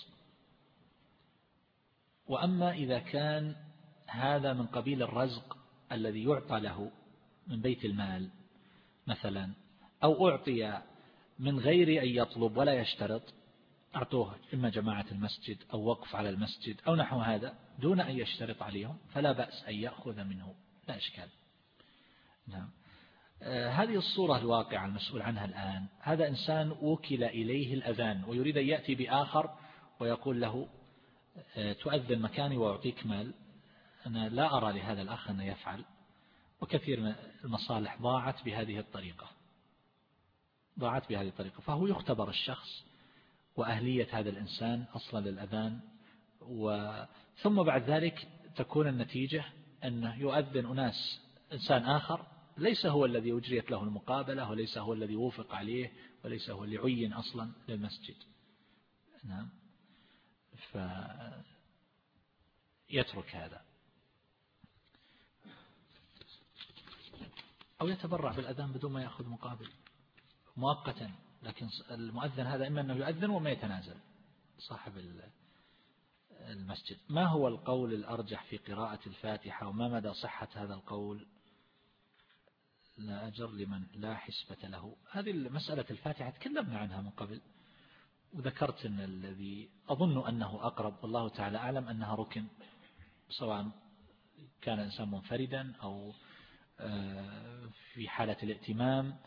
Speaker 2: وأما إذا كان هذا من قبيل الرزق الذي يعطى له من بيت المال مثلا، أو أعطي من غير أن يطلب ولا يشترط، أعطوه إما جماعة المسجد أو وقف على المسجد أو نحو هذا دون أن يشترط عليهم، فلا بأس أن يأخذ منه، لا إشكال. نعم. آه هذه الصورة الواقعة المسؤول عنها الآن، هذا إنسان وكل إليه الأذان ويريد أن يأتي بآخر ويقول له آه تؤذن مكاني وأعطيك مال. أنا لا أرى لهذا الأخ أن يفعل، وكثير من المصالح ضاعت بهذه الطريقة ضاعت بهذه الطريقة فهو يختبر الشخص وأهلية هذا الإنسان أصلا للأذان، ثم بعد ذلك تكون النتيجة أنه يؤذن أناس إنسان آخر ليس هو الذي أجريت له المقابلة، وليس هو الذي وافق عليه، وليس هو اللي عين أصلا للمسجد. نعم. فيترك هذا أو يتبرع بالأذان بدون ما يأخذ مقابل مؤقتا، لكن المؤذن هذا إما أنه يؤذن وما يتنازل صاحب المسجد. ما هو القول الأرجح في قراءة الفاتحة، وما مدى صحة هذا القول؟ لا أجر لمن لا حسبة له. هذه مسألة الفاتحة تكلمنا عنها من قبل، وذكرت أن الذي أظن أنه أقرب والله تعالى أعلم أنها ركن، سواء كان إنسان منفردا أو في حالة الائتمام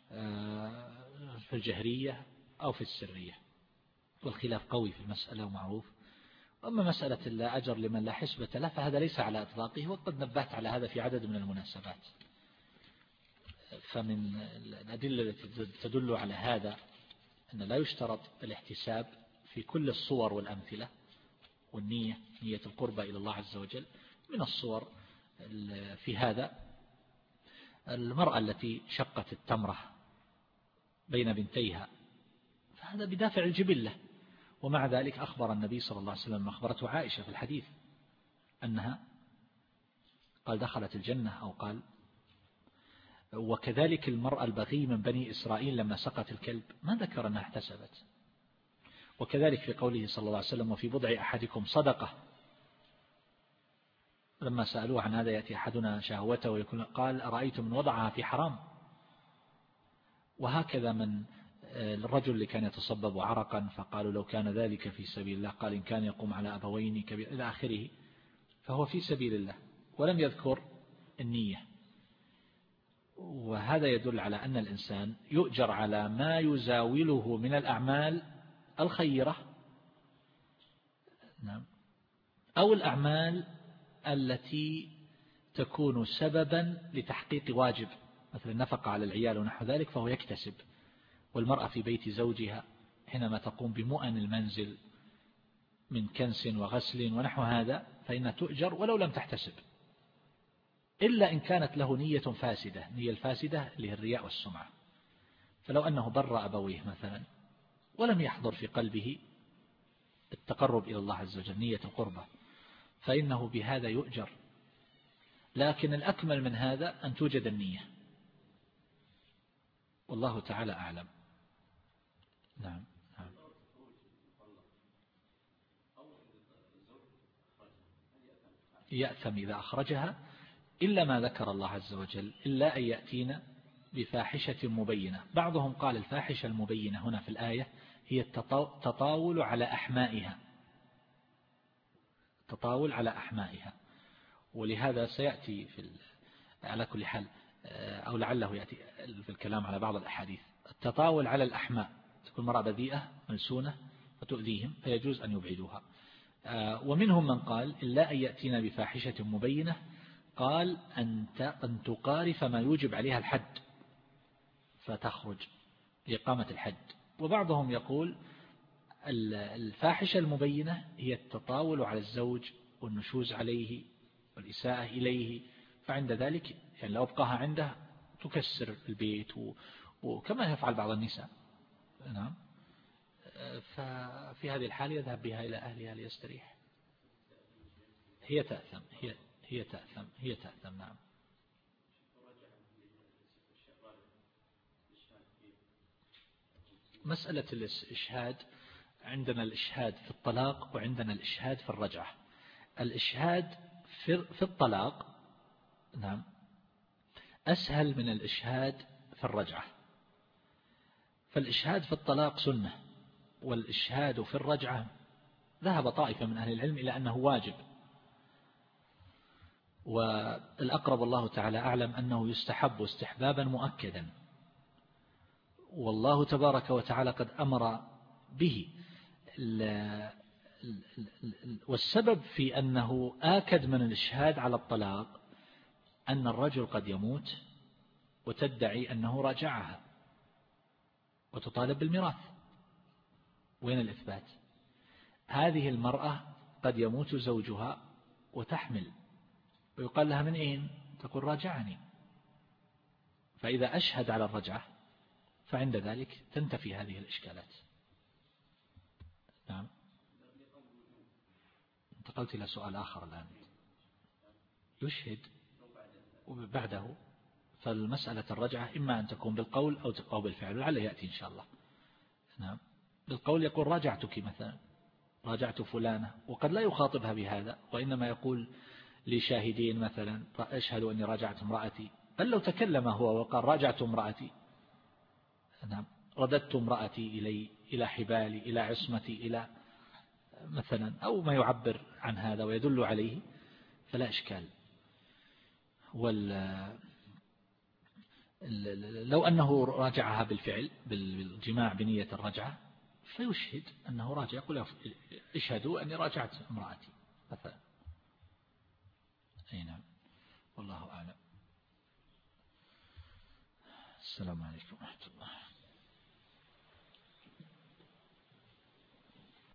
Speaker 2: في الجهرية أو في السرية، والخلاف قوي في المسألة ومعروف. أما مسألة لا أجر لمن لا حسبة له فهذا ليس على إطلاقه، وقد نبهت على هذا في عدد من المناسبات. فمن الأدلة التي تدل على هذا أن لا يشترط الاحتساب في كل الصور والأمثلة، والنية نية القربة إلى الله عز وجل. من الصور في هذا المرأة التي شقت التمرة بين بنتيها، فهذا بدافع الجبلة، ومع ذلك أخبر النبي صلى الله عليه وسلم أخبرته عائشة في الحديث أنها قال دخلت الجنة أو قال. وكذلك المرأة البغي من بني إسرائيل لما سقت الكلب ما ذكر أنها احتسبت. وكذلك في قوله صلى الله عليه وسلم وفي بضع أحدكم صدقة، لما سألوه عن هذا يأتي أحدنا شهوته ويكون قال أرأيتم من وضعها في حرام. وهكذا من الرجل اللي كان يتصبب عرقا فقالوا لو كان ذلك في سبيل الله، قال إن كان يقوم على أبوين كبير إلى آخره، فهو في سبيل الله ولم يذكر النية. وهذا يدل على أن الإنسان يؤجر على ما يزاوله من الأعمال الخيرة نعم، أو الأعمال التي تكون سببا لتحقيق واجب، مثل النفقة على العيال ونحو ذلك، فهو يكتسب. والمرأة في بيت زوجها حينما تقوم بمؤن المنزل من كنس وغسل ونحو هذا فإنها تؤجر ولو لم تحتسب، إلا إن كانت له نية فاسدة. نية الفاسدة اللي هي الرياء والسمعة. فلو أنه بر أبويه مثلا ولم يحضر في قلبه التقرب إلى الله عز وجل نية القربة، فإنه بهذا يؤجر. لكن الأكمل من هذا أن توجد النية، والله تعالى أعلم. نعم نعم. يأثم إذا أخرجها إلا ما ذكر الله عز وجل، إلا أن يأتينا بفاحشة مبينة. بعضهم قال الفاحشة المبينة هنا في الآية هي التطاول على أحمائها، التطاول على أحمائها. ولهذا سيأتي في على كل حال أو لعله يأتي في الكلام على بعض الأحاديث التطاول على الأحماء، تكون مرأة بذيئة ملسونة فتؤذيهم فيجوز أن يبعدوها. ومنهم من قال إلا أن يأتينا بفاحشة مبينة، قال أن تقارف ما يوجب عليها الحد فتخرج لإقامة الحد. وبعضهم يقول الفاحشة المبينة هي التطاول على الزوج والنشوز عليه والإساءة إليه، فعند ذلك يعني لو أبقاها عنده تكسر البيت وكما يفعل بعض النساء. نعم. ففي هذه الحالة يذهب بها إلى أهلها ليستريح. هي تأثم هي هي تأثم هي تأثم نعم. مسألة الإشهاد، عندنا الإشهاد في الطلاق وعندنا الإشهاد في الرجعة. الإشهاد في الطلاق نعم أسهل من الإشهاد في الرجعة. فالإشهاد في الطلاق سنة، والإشهاد في الرجعة ذهب طائفة من أهل العلم إلى أنه واجب، والأقرب الله تعالى أعلم أنه يستحب استحبابا مؤكدا، والله تبارك وتعالى قد أمر به. والسبب في أنه آكد من الإشهاد على الطلاق أن الرجل قد يموت وتدعي أنه راجعها وتطالب بالميراث. وين الإثبات؟ هذه المرأة قد يموت زوجها وتحمل، ويقال لها من أين؟ تقول راجعني. فإذا أشهد على الرجعة فعند ذلك تنتفي هذه الإشكالات. نعم. انتقلت إلى سؤال آخر الآن. يشهد وبعده، فالمسألة الرجعة إما أن تكون بالقول أو بالفعل، ولعله يأتي إن شاء الله. نعم. بالقول يقول راجعتك مثلا، راجعت فلانة، وقد لا يخاطبها بهذا، وإنما يقول لشاهدين مثلا أشهد أني راجعت امرأتي. بل لو تكلم هو وقال راجعت امرأتي، نعم، رددت امرأتي إلي إلى حبالي إلى عصمتي إلى مثلا، أو ما يعبر عن هذا ويدل عليه، فلا إشكال. وال لو أنه راجعها بالفعل بالجماع بنية الرجعة فيشهد أنه راجع، يقول اشهدوا أني راجعت امرأتي مثلا. أي نعم. والله أعلم. السلام عليكم ورحمة الله.